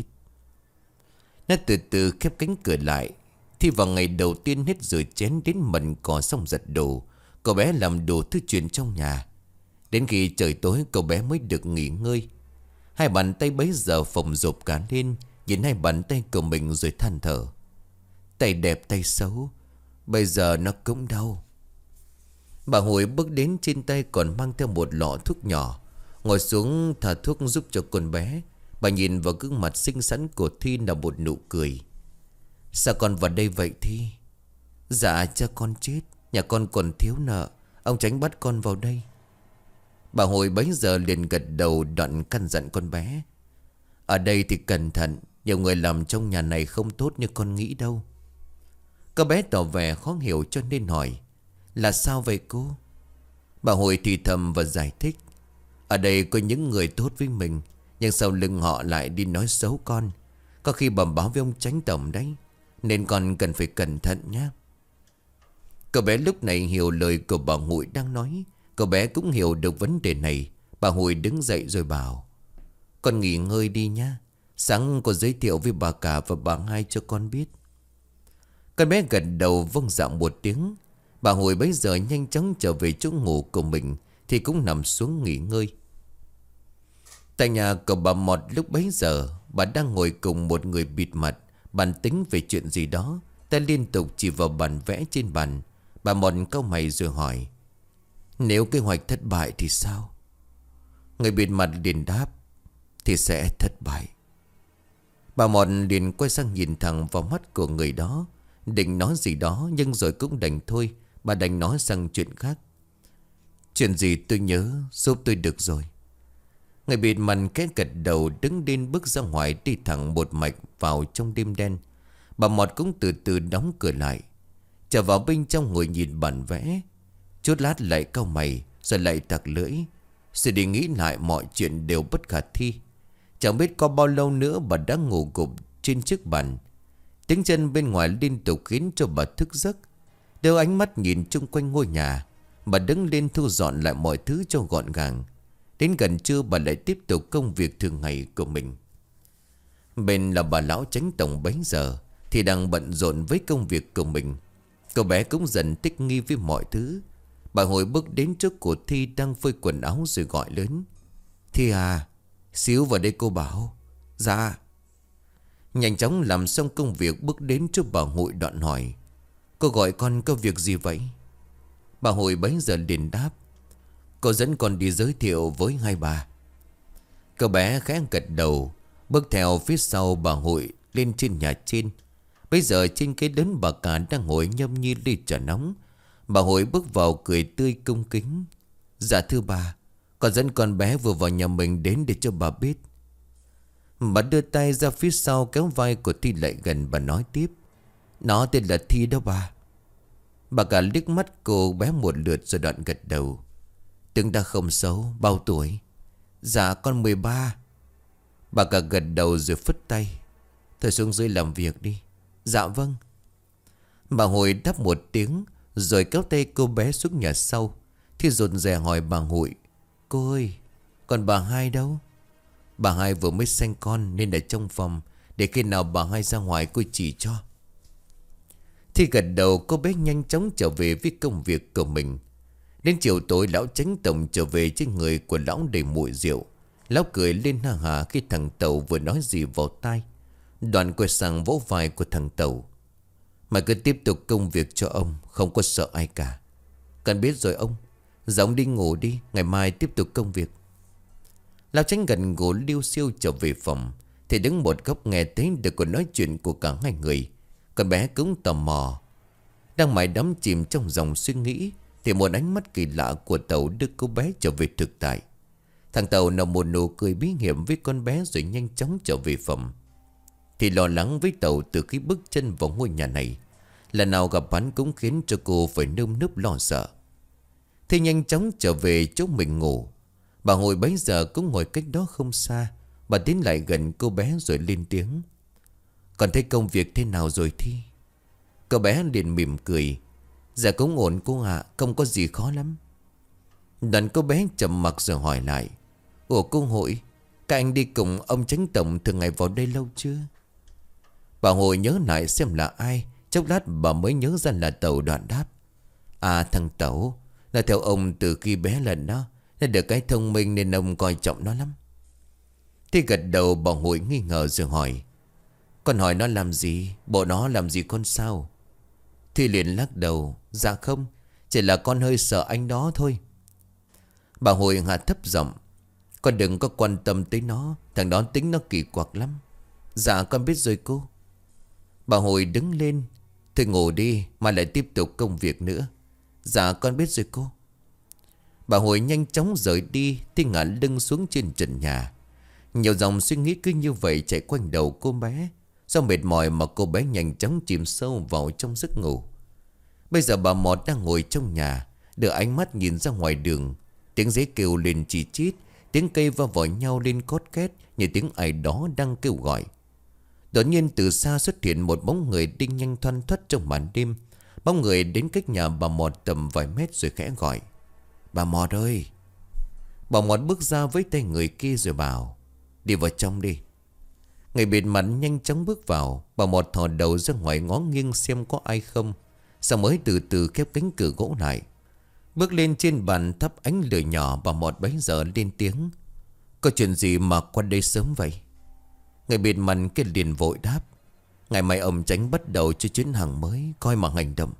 [SPEAKER 1] Nó từ từ khép cánh cửa lại. Thi vào ngày đầu tiên hết rửa chén đến mần cỏ xong giặt đồ. Cậu bé làm đồ thứ chuyện trong nhà. Đến khi trời tối cậu bé mới được nghỉ ngơi. Hai bàn tay bấy giờ phồng rộp cả lên, nhìn hai bàn tay của mình rồi than thở: tay đẹp tay xấu, bây giờ nó cũng đau. Bà Hụi bước đến, trên tay còn mang theo một lọ thuốc nhỏ. Ngồi xuống thả thuốc giúp cho con bé. Bà nhìn vào gương mặt xinh xắn của Thi là một nụ cười: sao con vào đây vậy Thi? Dạ cha con chết, nhà con còn thiếu nợ, ông Chánh bắt con vào đây. Bà Hụi bấy giờ liền gật đầu đoạn căn dặn con bé: ở đây thì cẩn thận, nhiều người làm trong nhà này không tốt như con nghĩ đâu. Con bé tỏ vẻ khó hiểu cho nên hỏi: là sao vậy cô? Bà Hụi thì thầm và giải thích: ở đây có những người tốt với mình, nhưng sau lưng họ lại đi nói xấu con. Có khi bẩm báo với ông Chánh tổng đấy, nên con cần phải cẩn thận nhé. Cậu bé lúc này hiểu lời của bà Hụi đang nói. Cậu bé cũng hiểu được vấn đề này. Bà Hụi đứng dậy rồi bảo: con nghỉ ngơi đi nhá, sáng cô giới thiệu với bà cả và bà hai cho con biết. Con bé gật đầu vâng dạ một tiếng. Bà Hụi bấy giờ nhanh chóng trở về chỗ ngủ của mình, thì cũng nằm xuống nghỉ ngơi. Tại nhà của bà Mọt lúc bấy giờ, bà đang ngồi cùng một người bịt mặt, bàn tính về chuyện gì đó. Ta liên tục chỉ vào bản vẽ trên bàn. Bà Mọt cau mày rồi hỏi: nếu kế hoạch thất bại thì sao? Người bịt mặt liền đáp: thì sẽ thất bại. Bà Mọt liền quay sang nhìn thẳng vào mắt của người đó, định nói gì đó nhưng rồi cũng đành thôi. Bà đành nói sang chuyện khác: Chuyện gì tôi nhớ, giúp tôi được rồi. Người bịt mặt khẽ gật đầu, đứng lên bước ra ngoài, đi thẳng một mạch vào trong đêm đen. Bà Mọt cũng từ từ đóng cửa lại, trở vào bên trong ngồi nhìn bản vẽ. Chút lát lại cau mày, rồi lại tặc lưỡi. Sự đi nghĩ lại mọi chuyện đều bất khả thi. Chẳng biết có bao lâu nữa bà đã ngủ gục trên chiếc bàn. Tiếng chân bên ngoài liên tục khiến cho bà thức giấc. Đưa ánh mắt nhìn chung quanh ngôi nhà, bà đứng lên thu dọn lại mọi thứ cho gọn gàng. Đến gần trưa bà lại tiếp tục công việc thường ngày của mình. Bên là bà lão chánh tổng bấy giờ thì đang bận rộn với công việc của mình. Cậu bé cũng dần thích nghi với mọi thứ. Bà Hồi bước đến trước của Thi đang phơi quần áo rồi gọi lớn: Thi à, xíu vào đây cô bảo. Dạ. Nhanh chóng làm xong công việc bước đến trước bà Hội đoạn hỏi: Cô gọi con có việc gì vậy? Bà Hội bấy giờ liền đáp: Cô dẫn con đi giới thiệu với hai bà. Cậu bé khẽ gật đầu, bước theo phía sau bà Hội lên trên nhà trên. Bây giờ trên cái lớn bà cả đang ngồi nhâm nhi ly trà nóng. Bà Hội bước vào cười tươi cung kính: Dạ thưa bà, con dẫn con bé vừa vào nhà mình đến để cho bà biết. Bà đưa tay ra phía sau kéo vai của Thi lại gần. Bà nói tiếp: Nó tên là Thi đó bà. Bà cả liếc mắt cô bé một lượt rồi đoạn gật đầu: Tưởng đã không xấu. Bao tuổi? Dạ con mười ba. Bà cả gật đầu rồi phất tay: Thôi xuống dưới làm việc đi. Dạ vâng. Bà Hội đáp một tiếng rồi kéo tay cô bé xuống nhà sau. Thì rụt rè hỏi bà Hội: Cô ơi, còn bà Hai đâu? Bà Hai vừa mới sanh con nên ở trong phòng, để khi nào bà Hai ra ngoài cô chỉ cho. Thì gật đầu, cô bé nhanh chóng trở về với công việc của mình. Đến chiều tối lão chánh tổng trở về, trên người của lão đầy mùi rượu. Lão cười lên ha hà khi thằng Tàu vừa nói gì vào tai. Đoàn quay sang vỗ vai của thằng Tàu: Mày cứ tiếp tục công việc cho ông, không có sợ ai cả. Cần biết rồi ông. Giờ ông đi ngủ đi, ngày mai tiếp tục công việc. Lão Chánh gần ngủ liêu siêu trở về phòng, thì đứng một góc nghe thấy được cuộc nói chuyện của cả hai người. Con bé cũng tò mò. Đang mải đắm chìm trong dòng suy nghĩ, thì một ánh mắt kỳ lạ của Tàu đưa cô bé trở về thực tại. Thằng Tàu nở một nụ cười bí hiểm với con bé rồi nhanh chóng trở về phòng. Thì lo lắng với Tàu từ khi bước chân vào ngôi nhà này. Lần nào gặp hắn cũng khiến cho cô phải nơm nớp lo sợ. Thì nhanh chóng trở về chỗ mình ngủ. Bà Hội bấy giờ cũng ngồi cách đó không xa. Bà tiến lại gần cô bé rồi lên tiếng: Còn thấy công việc thế nào rồi Thi? Cô bé liền mỉm cười: Dạ cũng ổn cô ạ, không có gì khó lắm. Đoạn cô bé trầm mặc rồi hỏi lại: Ủa cô Hội, các anh đi cùng ông Chánh tổng thường ngày vào đây lâu chưa? Bà Hội nhớ lại xem là ai. Chốc lát bà mới nhớ ra là Tàu, đoạn đáp: À thằng Tàu, là theo ông từ khi bé lần đó. Nó được cái thông minh nên ông coi trọng nó lắm. Thì gật đầu. Bà Hội nghi ngờ rồi hỏi: Con hỏi nó làm gì? Bộ nó làm gì con sao? Thì liền lắc đầu: Dạ không, chỉ là con hơi sợ anh đó thôi. Bà Hội hạ thấp giọng: Con đừng có quan tâm tới nó, thằng đó tính nó kỳ quặc lắm. Dạ con biết rồi cô. Bà Hội đứng lên: Thôi ngủ đi, mà lại tiếp tục công việc nữa. Dạ con biết rồi cô. Bà Hội nhanh chóng rời đi. Thì ngả lưng xuống trên trần nhà. Nhiều dòng suy nghĩ cứ như vậy chạy quanh đầu cô bé. Do mệt mỏi mà cô bé nhanh chóng chìm sâu vào trong giấc ngủ. Bây giờ bà Mọt đang ngồi trong nhà, đưa ánh mắt nhìn ra ngoài đường. Tiếng giấy kêu lên chỉ chít, tiếng cây va vào nhau lên cót két, như tiếng ai đó đang kêu gọi. Đột nhiên từ xa xuất hiện một bóng người đi nhanh thoăn thoắt trong màn đêm. Bóng người đến cách nhà bà Mọt tầm vài mét rồi khẽ gọi: Bà Mọt ơi. Bà Mọt bước ra với tay người kia rồi bảo: Đi vào trong đi. Người bịt mặt nhanh chóng bước vào. Bà Mọt thò đầu ra ngoài ngó nghiêng xem có ai không, xong mới từ từ khép cánh cửa gỗ lại. Bước lên trên bàn thắp ánh lửa nhỏ. Bà Mọt bấy giờ lên tiếng: Có chuyện gì mà qua đây sớm vậy? Người bịt mặt kia liền vội đáp: Ngày mai ông Chánh bắt đầu cho chuyến hàng mới, coi mà hành động.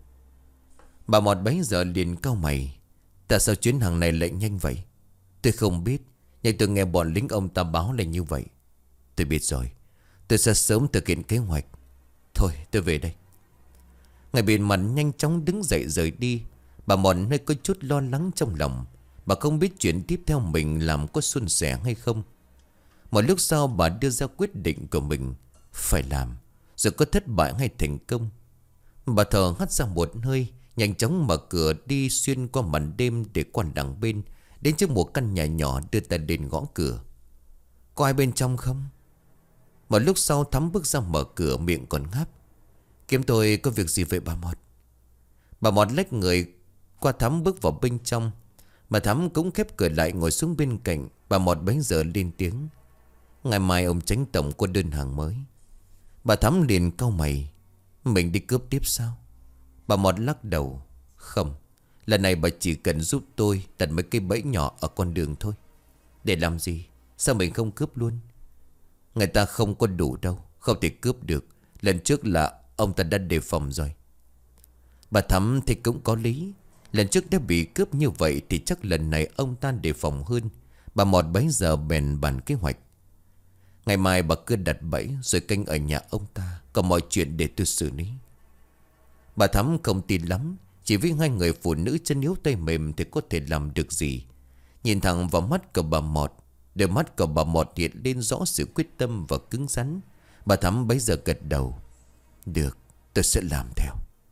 [SPEAKER 1] Bà Mọt bấy giờ liền cau mày: Tại sao chuyến hàng này lại nhanh vậy? Tôi không biết, nhưng tôi nghe bọn lính ông ta báo là như vậy. Tôi biết rồi, tôi sẽ sớm thực hiện kế hoạch. Thôi tôi về đây. Người bịt mặt nhanh chóng đứng dậy rời đi. Bà Mọt hơi có chút lo lắng trong lòng. Bà không biết chuyện tiếp theo mình làm có suôn sẻ hay không. Một lúc sau bà đưa ra quyết định của mình phải làm, rồi có thất bại hay thành công. Bà thở hắt ra một hơi, nhanh chóng mở cửa đi xuyên qua màn đêm để qua đằng bên, đến trước một căn nhà nhỏ, đưa tay lên gõ cửa. Có ai bên trong không? Một lúc sau Thắm bước ra mở cửa, miệng còn ngáp. Kiếm tôi có việc gì vậy bà Mọt? Bà Mọt lách người qua Thắm bước vào bên trong. Bà Thắm cũng khép cửa lại ngồi xuống bên cạnh. Bà Mọt bấy giờ lên tiếng: ngày mai ông Chánh tổng có đơn hàng mới. Bà Thắm liền cau mày: mình đi cướp tiếp sao? Bà Mọt lắc đầu: không, lần này bà chỉ cần giúp tôi đặt mấy cây bẫy nhỏ ở con đường thôi. Để làm gì? Sao mình không cướp luôn? Người ta không có đủ đâu, không thể cướp được. Lần trước là ông ta đã đề phòng rồi. Bà Thắm thì cũng có lý. Lần trước đã bị cướp như vậy thì chắc lần này ông ta đề phòng hơn. Bà Mọt bấy giờ bèn bàn kế hoạch: ngày mai bà cứ đặt bẫy rồi canh ở nhà ông ta, còn mọi chuyện để tôi xử lý. Bà Thắm không tin lắm. Chỉ vì hai người phụ nữ chân yếu tay mềm thì có thể làm được gì. Nhìn thẳng vào mắt của bà Mọt, đôi mắt của bà Mọt hiện lên rõ sự quyết tâm và cứng rắn. Bà Thắm bấy giờ gật đầu: được, tôi sẽ làm theo.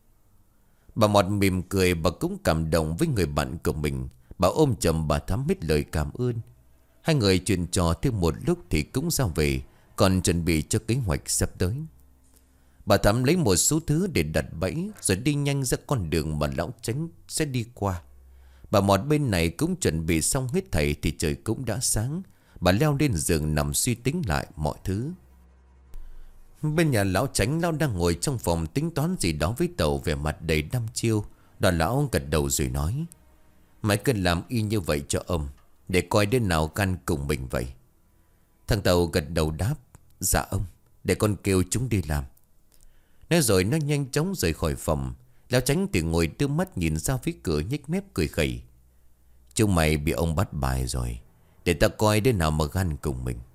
[SPEAKER 1] Bà Mọt mỉm cười. Bà cũng cảm động với người bạn của mình. Bà ôm chầm bà Thắm hết lời cảm ơn. Hai người chuyện trò thêm một lúc thì cũng ra về, còn chuẩn bị cho kế hoạch sắp tới. Bà Thắm lấy một số thứ để đặt bẫy, rồi đi nhanh ra con đường mà lão Chánh sẽ đi qua. Bà Mọt bên này cũng chuẩn bị xong hết thảy thì trời cũng đã sáng. Bà leo lên giường nằm suy tính lại mọi thứ. Bên nhà lão Chánh, lão đang ngồi trong phòng tính toán gì đó với Tàu, vẻ mặt đầy đăm chiêu. Đoàn lão gật đầu rồi nói: mày cần làm y như vậy cho ông, để coi đến nào can cùng mình vậy. Thằng Tàu gật đầu đáp: dạ ông, để con kêu chúng đi làm. Nói rồi nó nhanh chóng rời khỏi phòng. Lão Chánh thì ngồi đưa mắt nhìn ra phía cửa, nhếch mép cười khẩy: chúng mày bị ông bắt bài rồi, để ta coi đến nào mà gan cùng mình.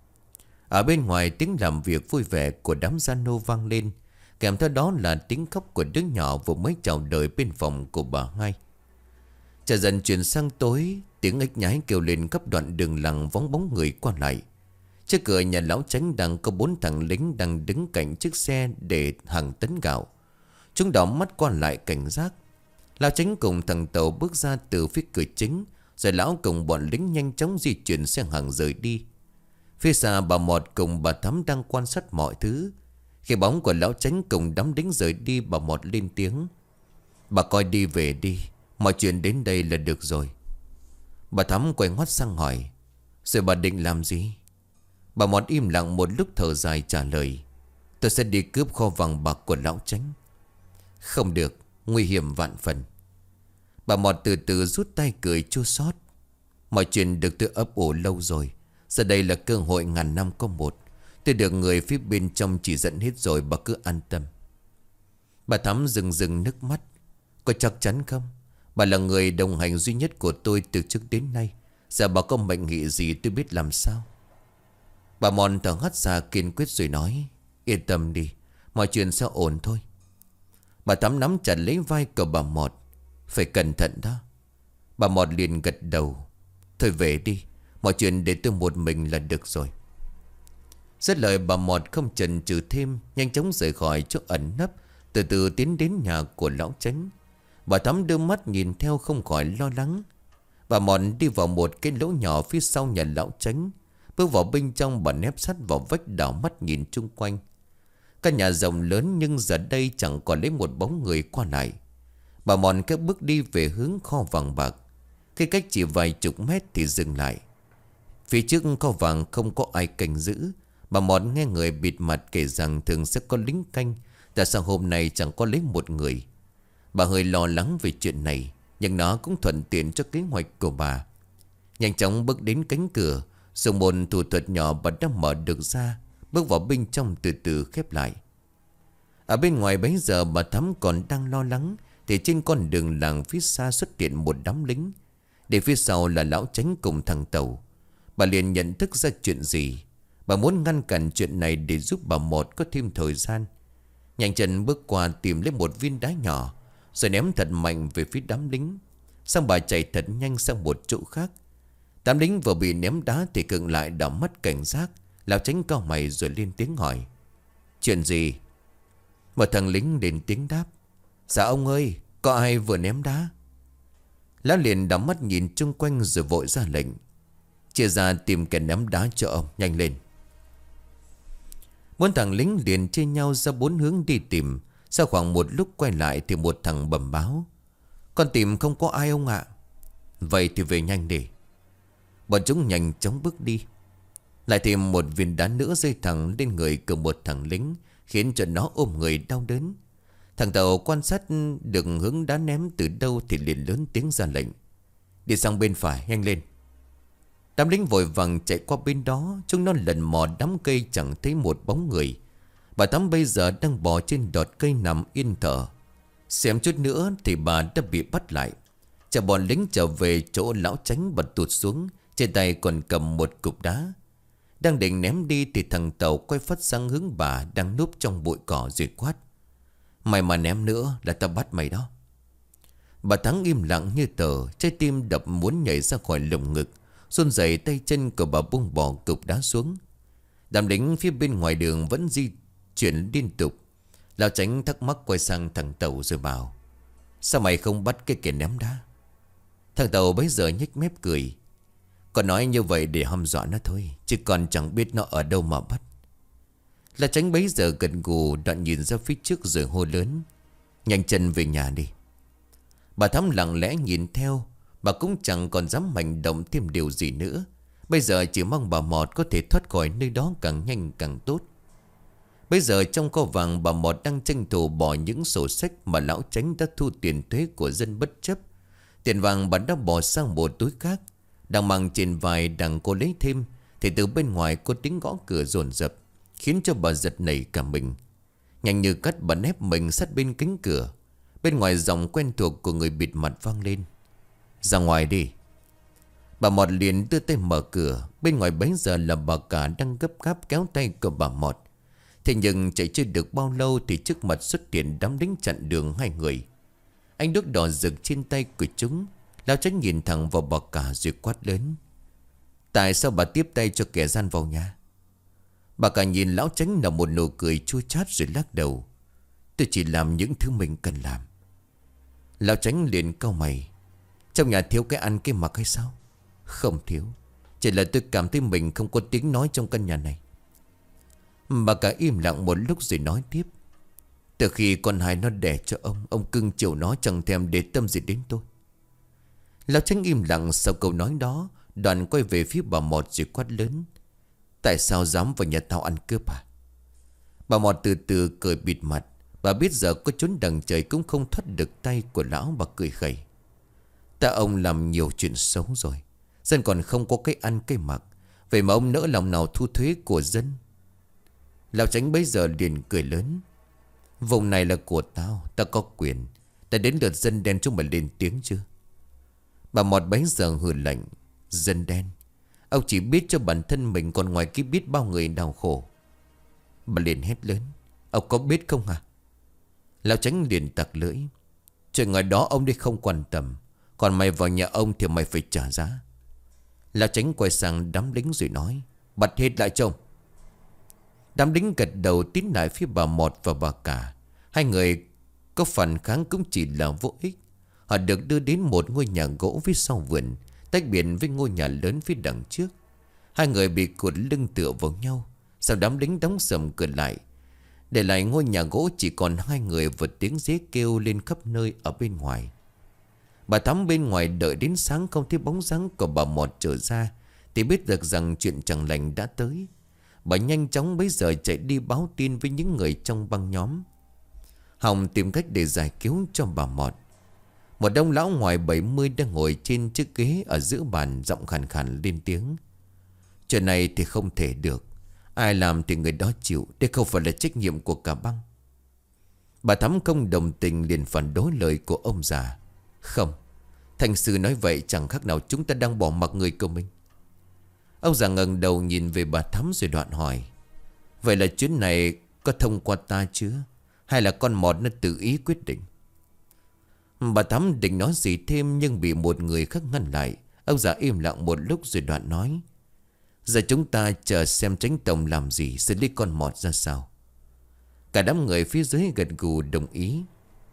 [SPEAKER 1] Ở bên ngoài tiếng làm việc vui vẻ của đám gian nô vang lên, kèm theo đó là tiếng khóc của đứa nhỏ vừa mới chào đời bên phòng của bà hai. Trời dần chuyển sang tối, tiếng ếch nhái kêu lên khắp đoạn đường làng vắng bóng người qua lại. Trước cửa nhà lão Chánh đang có bốn thằng lính đang đứng cạnh chiếc xe để hàng tấn gạo. Chúng đảo mắt qua lại cảnh giác. Lão Chánh cùng thằng Tàu bước ra từ phía cửa chính, rồi lão cùng bọn lính nhanh chóng di chuyển xe hàng rời đi. Phía xa bà Mọt cùng bà Thắm đang quan sát mọi thứ. Khi bóng của lão Chánh cùng đám lính rời đi, bà Mọt lên tiếng: bà coi đi về đi, mọi chuyện đến đây là được rồi. Bà Thắm quay ngoắt sang hỏi: rồi bà định làm gì? Bà Mọt im lặng một lúc thở dài trả lời: tôi sẽ đi cướp kho vàng bạc của lão Chánh. Không được, nguy hiểm vạn phần. Bà Mọt từ từ rút tay cười chua xót: mọi chuyện được tôi ấp ủ lâu rồi, giờ đây là cơ hội ngàn năm có một. Tôi được người phía bên trong chỉ dẫn hết rồi, bà cứ an tâm. Bà Thắm rừng rừng nước mắt: có chắc chắn không? Bà là người đồng hành duy nhất của tôi từ trước đến nay. Giờ bà có mệnh nghị gì tôi biết làm sao. Bà Mòn thở hắt ra kiên quyết rồi nói: yên tâm đi, mọi chuyện sẽ ổn thôi. Bà Thắm nắm chặt lấy vai của bà Mọt: phải cẩn thận đó. Bà Mọt liền gật đầu: thôi về đi, mọi chuyện để tôi một mình là được rồi. Dứt lời bà Mọt không chần chừ thêm, nhanh chóng rời khỏi chỗ ẩn nấp, từ từ tiến đến nhà của lão Chánh. Bà Thắm đưa mắt nhìn theo không khỏi lo lắng. Bà Mọt đi vào một cái lỗ nhỏ phía sau nhà lão Chánh. Bước vào bên trong, bà nép sát vào vách đảo mắt nhìn chung quanh. Căn nhà rộng lớn nhưng giờ đây chẳng còn lấy một bóng người qua lại. Bà Mọt các bước đi về hướng kho vàng bạc. Khi cách chỉ vài chục mét thì dừng lại. Phía trước kho vàng không có ai canh giữ. Bà Mọt nghe người bịt mặt kể rằng thường sẽ có lính canh. Tại sao hôm nay chẳng có lấy một người? Bà hơi lo lắng về chuyện này, nhưng nó cũng thuận tiện cho kế hoạch của bà. Nhanh chóng bước đến cánh cửa, dùng một thủ thuật nhỏ bà đã mở được ra. Bước vào bên trong từ từ khép lại. Ở bên ngoài bấy giờ bà Thắm còn đang lo lắng, thì trên con đường làng phía xa xuất hiện một đám lính. Để phía sau là lão Chánh cùng thằng Tàu. Bà liền nhận thức ra chuyện gì. Bà muốn ngăn cản chuyện này để giúp bà Mọt có thêm thời gian. Nhanh chân bước qua tìm lấy một viên đá nhỏ, rồi ném thật mạnh về phía đám lính. Xong bà chạy thật nhanh sang một chỗ khác. Đám lính vừa bị ném đá thì Cường lại đảo mắt cảnh giác. Lão Chánh cau mày rồi lên tiếng hỏi: chuyện gì? Một thằng lính lên tiếng đáp: dạ ông ơi, có ai vừa ném đá? Lão liền đảo mắt nhìn chung quanh rồi vội ra lệnh: chia ra tìm kẻ ném đá cho ông, nhanh lên. Bốn thằng lính liền chia nhau ra bốn hướng đi tìm. Sau khoảng một lúc quay lại thì một thằng bẩm báo: con tìm không có ai ông ạ. Vậy thì về nhanh đi. Bọn chúng nhanh chóng bước đi. Lại thêm một viên đá nữa rơi thẳng lên người của một thằng lính, khiến cho nó ôm người đau đớn. Thằng Tàu quan sát được hướng đá ném từ đâu thì liền lớn tiếng ra lệnh: đi sang bên phải, nhanh lên. Đám lính vội vàng chạy qua bên đó. Chúng nó lần mò đám cây chẳng thấy một bóng người. Bà Tám bây giờ đang bò trên đọt cây nằm yên thở. Xem chút nữa thì bà đã bị bắt lại. Chả bọn lính trở về chỗ lão Chánh bật tụt xuống. Trên tay còn cầm một cục đá. Đang định ném đi thì thằng Tàu quay phát sang hướng bà đang núp trong bụi cỏ rồi quát: mày mà ném nữa là tao bắt mày đó. Bà Thắng im lặng như tờ. Trái tim đập muốn nhảy ra khỏi lồng ngực. Run rẩy tay chân của bà buông bỏ cục đá xuống. Đám lính phía bên ngoài đường vẫn di chuyển liên tục. Lão Chánh thắc mắc quay sang thằng Tàu rồi bảo: sao mày không bắt cái kẻ ném đá? Thằng Tàu bấy giờ nhếch mép cười: còn nói như vậy để hăm dọa nó thôi, chứ còn chẳng biết nó ở đâu mà bắt. Lão Chánh bấy giờ gần gù, đoạn nhìn ra phía trước rồi hô lớn: nhanh chân về nhà đi. Bà Thắm lặng lẽ nhìn theo. Bà cũng chẳng còn dám hành động thêm điều gì nữa. Bây giờ chỉ mong bà Mọt có thể thoát khỏi nơi đó càng nhanh càng tốt. Bây giờ trong kho vàng, bà Mọt đang tranh thủ bỏ những sổ sách mà lão Chánh đã thu tiền thuế của dân bất chấp. Tiền vàng bà đã bỏ sang một túi khác. Đang mang trên vai đang cô lấy thêm thì từ bên ngoài có tiếng gõ cửa dồn dập, khiến cho bà giật nảy cả mình. Nhanh như cắt bà nép mình sát bên cánh cửa. Bên ngoài giọng quen thuộc của người bịt mặt vang lên: ra ngoài đi. Bà Mọt liền đưa tay mở cửa. Bên ngoài bấy giờ là bà cả đang gấp gáp kéo tay của bà Mọt. Thế nhưng chạy chưa được bao lâu thì trước mặt xuất hiện đám lính chặn đường hai người. Ánh đuốc đỏ rực trên tay của chúng. Lão Chánh nhìn thẳng vào bà cả rồi quát lớn: tại sao bà tiếp tay cho kẻ gian vào nhà? Bà cả nhìn lão Chánh là một nụ cười chua chát rồi lắc đầu: tôi chỉ làm những thứ mình cần làm. Lão Chánh liền cau mày: trong nhà thiếu cái ăn cái mặc hay sao? Không thiếu, chỉ là tôi cảm thấy mình không có tiếng nói trong căn nhà này. Bà cả im lặng một lúc rồi nói tiếp: từ khi con hai nó đẻ cho ông, ông cưng chiều nó chẳng thèm để tâm gì đến tôi. Lão Chánh im lặng sau câu nói đó. Đoàn quay về phía bà Mọt rồi quát lớn: tại sao dám vào nhà tao ăn cướp à? Bà Mọt từ từ cười bịt mặt. Bà biết giờ có trốn đằng trời cũng không thoát được tay của lão. Bà cười khẩy: ta ông làm nhiều chuyện xấu rồi, dân còn không có cái ăn cái mặc, vậy mà ông nỡ lòng nào thu thuế của dân? Lão Chánh bấy giờ liền cười lớn: vùng này là của tao, tao có quyền. Đã đến lượt dân đen chúng mày lên tiếng chưa? Bà Mọt bấy giờ hừ lạnh: dân đen? Ông chỉ biết cho bản thân mình, còn ngoài kia biết bao người đau khổ. Bà liền hét lớn: ông có biết không hả? Lão Chánh liền tặc lưỡi: chuyện ngoài đó ông đi không quan tâm, còn mày vào nhà ông thì mày phải trả giá. Lão Chánh quay sang đám lính rồi nói: bắt hết lại trông. Đám lính gật đầu tín lại phía bà Mọt và bà cả. Hai người có phản kháng cũng chỉ là vô ích. Họ được đưa đến một ngôi nhà gỗ phía sau vườn, tách biệt với ngôi nhà lớn phía đằng trước. Hai người bị cụt lưng tựa vào nhau. Sau đám lính đóng sầm cửa lại, để lại ngôi nhà gỗ chỉ còn hai người và tiếng dế kêu lên khắp nơi ở bên ngoài. Bà Thắm bên ngoài đợi đến sáng không thấy bóng dáng của bà Mọt trở ra thì biết được rằng chuyện chẳng lành đã tới. Bà nhanh chóng bấy giờ chạy đi báo tin với những người trong băng nhóm, hòng tìm cách để giải cứu cho bà Mọt. Một đông lão ngoài bảy mươi đang ngồi trên chiếc ghế ở giữa bàn, giọng khàn khàn lên tiếng: chuyện này thì không thể được. Ai làm thì người đó chịu. Đây không phải là trách nhiệm của cả băng. Bà Thắm không đồng tình liền phản đối lời của ông già: không, thành sư nói vậy chẳng khác nào chúng ta đang bỏ mặc người của mình. Ông già ngẩng đầu nhìn về bà Thắm rồi đoạn hỏi: vậy là chuyến này có thông qua ta chưa, hay là con Mọt nó tự ý quyết định? Bà Thắm định nói gì thêm nhưng bị một người khác ngăn lại. Ông già im lặng một lúc rồi đoạn nói: Giờ chúng ta chờ xem Chánh Tổng làm gì, xử lý con mọt ra sao. Cả đám người phía dưới gật gù đồng ý.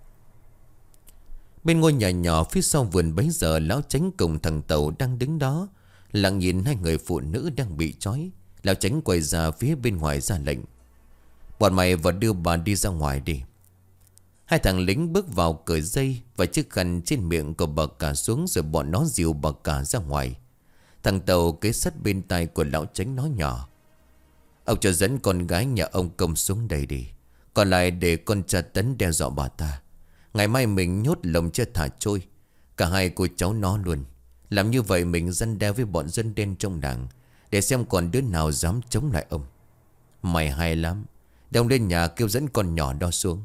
[SPEAKER 1] Bên ngôi nhà nhỏ phía sau vườn bấy giờ, lão Chánh cùng thằng Tàu đang đứng đó lặng nhìn hai người phụ nữ đang bị trói. Lão Chánh quay ra phía bên ngoài ra lệnh: Bọn mày vào đưa bà đi ra ngoài đi. Hai thằng lính bước vào cởi dây và chiếc khăn trên miệng của bà cả xuống, rồi bọn nó dìu bà cả ra ngoài. Thằng Tàu kế sát bên tai của lão Chánh nói nhỏ: Ông cho dẫn con gái nhà ông Công xuống đây đi, còn lại để con tra tấn đe dọa bà ta. Ngày mai mình nhốt lồng chưa thả trôi cả hai cô cháu nó luôn. Làm như vậy mình răn đe với bọn dân đen trong làng, để xem còn đứa nào dám chống lại ông. Mày hay lắm. Đông lên nhà kêu dẫn con nhỏ đó xuống.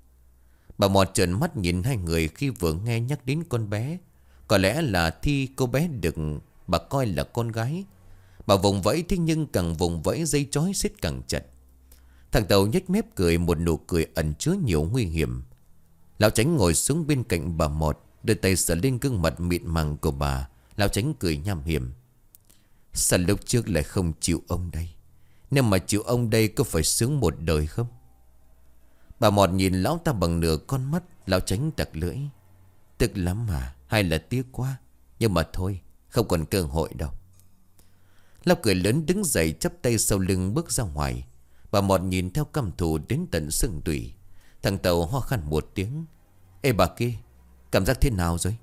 [SPEAKER 1] Bà Mọt trợn mắt nhìn hai người khi vừa nghe nhắc đến con bé. Có lẽ là Thi, cô bé được bà coi là con gái. Bà vùng vẫy, thế nhưng càng vùng vẫy dây trói siết càng chặt. Thằng Tàu nhếch mép cười một nụ cười ẩn chứa nhiều nguy hiểm. Lão Chánh ngồi xuống bên cạnh bà Mọt, đưa tay sờ lên gương mặt mịn màng của bà. Lão Chánh cười nham hiểm: Sao lúc trước lại không chịu ông đây? Nếu mà chịu ông đây có phải sướng một đời không? Bà Mọt nhìn lão ta bằng nửa con mắt. Lão Chánh tặc lưỡi: Tức lắm mà, hay là tiếc quá. Nhưng mà thôi, không còn cơ hội đâu. Lão cười lớn đứng dậy, chắp tay sau lưng bước ra ngoài. Bà Mọt nhìn theo căm thù đến tận xương tủy. Thằng Tàu ho khan một tiếng: Ê bà kia, cảm giác thế nào rồi?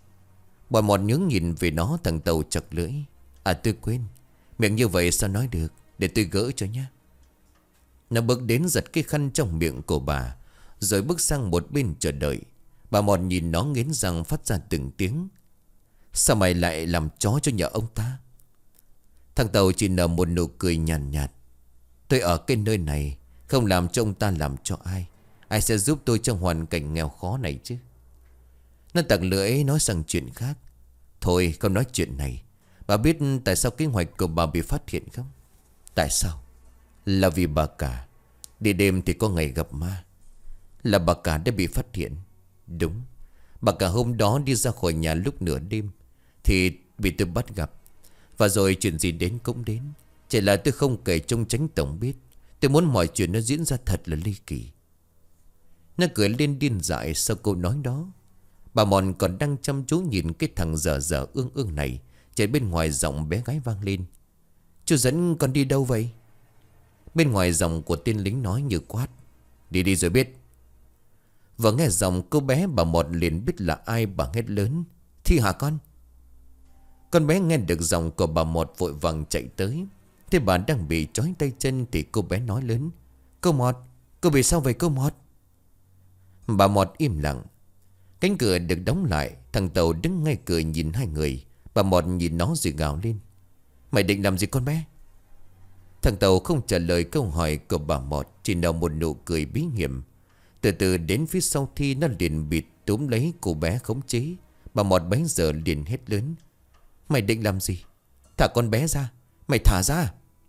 [SPEAKER 1] Bà Mọt nhướng nhìn về nó. Thằng Tàu chặt lưỡi: À tôi quên, miệng như vậy sao nói được, để tôi gỡ cho nhé. Nó bước đến giật cái khăn trong miệng của bà, rồi bước sang một bên chờ đợi. Bà Mọt nhìn nó nghiến răng phát ra từng tiếng: Sao mày lại làm chó cho nhà ông ta? Thằng Tàu chỉ nở một nụ cười nhàn nhạt, nhạt: Tôi ở cái nơi này không làm cho ông ta làm cho ai. Ai sẽ giúp tôi trong hoàn cảnh nghèo khó này chứ? Nó tặc lưỡi nói sang chuyện khác: Thôi không nói chuyện này. Bà biết tại sao kế hoạch của bà bị phát hiện không? Tại sao? Là vì bà cả. Đi đêm thì có ngày gặp ma. Là bà cả đã bị phát hiện. Đúng. Bà cả hôm đó đi ra khỏi nhà lúc nửa đêm thì bị tôi bắt gặp. Và rồi chuyện gì đến cũng đến. Chỉ là tôi không kể trong Chánh Tổng biết. Tôi muốn mọi chuyện nó diễn ra thật là ly kỳ. Nó cười lên điên dại sau câu nói đó. Bà Mòn còn đang chăm chú nhìn cái thằng dở dở ương ương này. Chạy bên ngoài giọng bé gái vang lên: Chú dẫn con đi đâu vậy? Bên ngoài giọng của tên lính nói như quát: Đi đi rồi biết. Và nghe giọng cô bé, bà Mọt liền biết là ai. Bà hét lớn: Thi hả con? Con bé nghe được giọng của bà Mọt vội vàng chạy tới. Thế bà đang bị trói tay chân thì cô bé nói lớn: Cô Mọt, cô bị sao vậy cô Mọt? Bà Mọt im lặng. Cánh cửa được đóng lại. Thằng Tàu đứng ngay cửa nhìn hai người. Bà Mọt nhìn nó rồi gào lên: Mày định làm gì con bé? Thằng Tàu không trả lời câu hỏi của bà Mọt, chỉ nở một nụ cười bí hiểm. Từ từ đến phía sau Thi, nó liền bịt túm lấy cô bé khống chế. Bà Mọt bấy giờ liền hét lớn: Mày định làm gì? Thả con bé ra. Mày thả ra.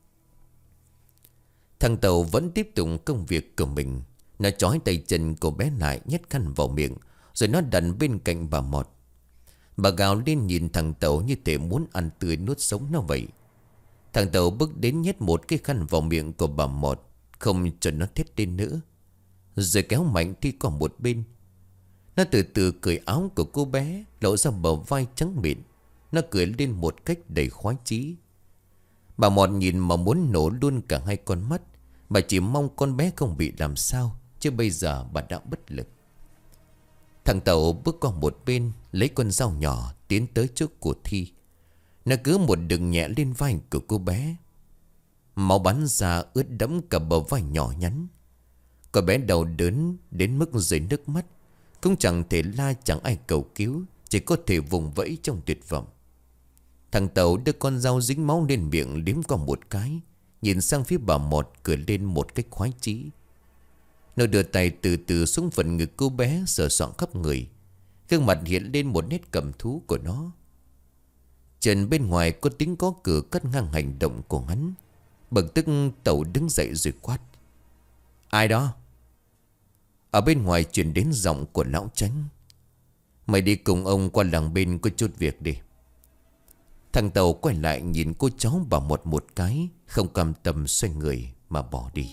[SPEAKER 1] Thằng Tàu vẫn tiếp tục công việc của mình. Nó trói tay chân cô bé lại, nhét khăn vào miệng, rồi nó đặt bên cạnh bà Mọt. Bà gào lên nhìn thằng Tàu như thể muốn ăn tươi nuốt sống nó vậy. Thằng Tàu bước đến nhét một cái khăn vào miệng của bà Mọt, không cho nó thét lên nữa, rồi kéo mạnh Thi qua một bên. Nó từ từ cởi áo của cô bé, lộ ra bờ vai trắng mịn. Nó cười lên một cách đầy khoái chí. Bà Mọt nhìn mà muốn nổ luôn cả hai con mắt. Bà chỉ mong con bé không bị làm sao, chứ bây giờ bà đã bất lực. Thằng Tàu bước qua một bên, lấy con dao nhỏ tiến tới trước của Thi. Nó cứ một đường nhẹ lên vai của cô bé. Máu bắn ra ướt đẫm cả bờ vai nhỏ nhắn. Cô bé đau đớn đến mức rơi nước mắt. Cũng chẳng thể la, chẳng ai cầu cứu, chỉ có thể vùng vẫy trong tuyệt vọng. Thằng Tàu đưa con dao dính máu lên miệng liếm qua một cái, nhìn sang phía bà Mọt cười lên một cách khoái chí. Nó đưa tay từ từ xuống phần ngực cô bé, sờ soạng khắp người. Gương mặt hiện lên một nét cầm thú của nó. Trần bên ngoài có tiếng có cửa cắt ngang hành động của hắn. Bực tức Tàu đứng dậy rồi quát: Ai đó? Ở bên ngoài truyền đến giọng của lão Chánh. Mày đi cùng ông qua làng bên có chút việc đi. Thằng Tàu quay lại nhìn cô cháu bảo một một cái, không cam tâm xoay người mà bỏ đi.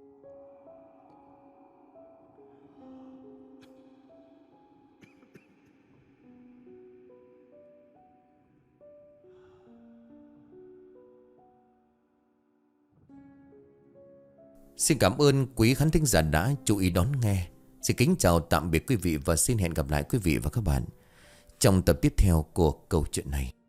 [SPEAKER 1] Xin cảm ơn quý khán thính giả đã chú ý đón nghe. Xin kính chào tạm biệt quý vị và xin hẹn gặp lại quý vị và các bạn trong tập tiếp theo của câu chuyện này.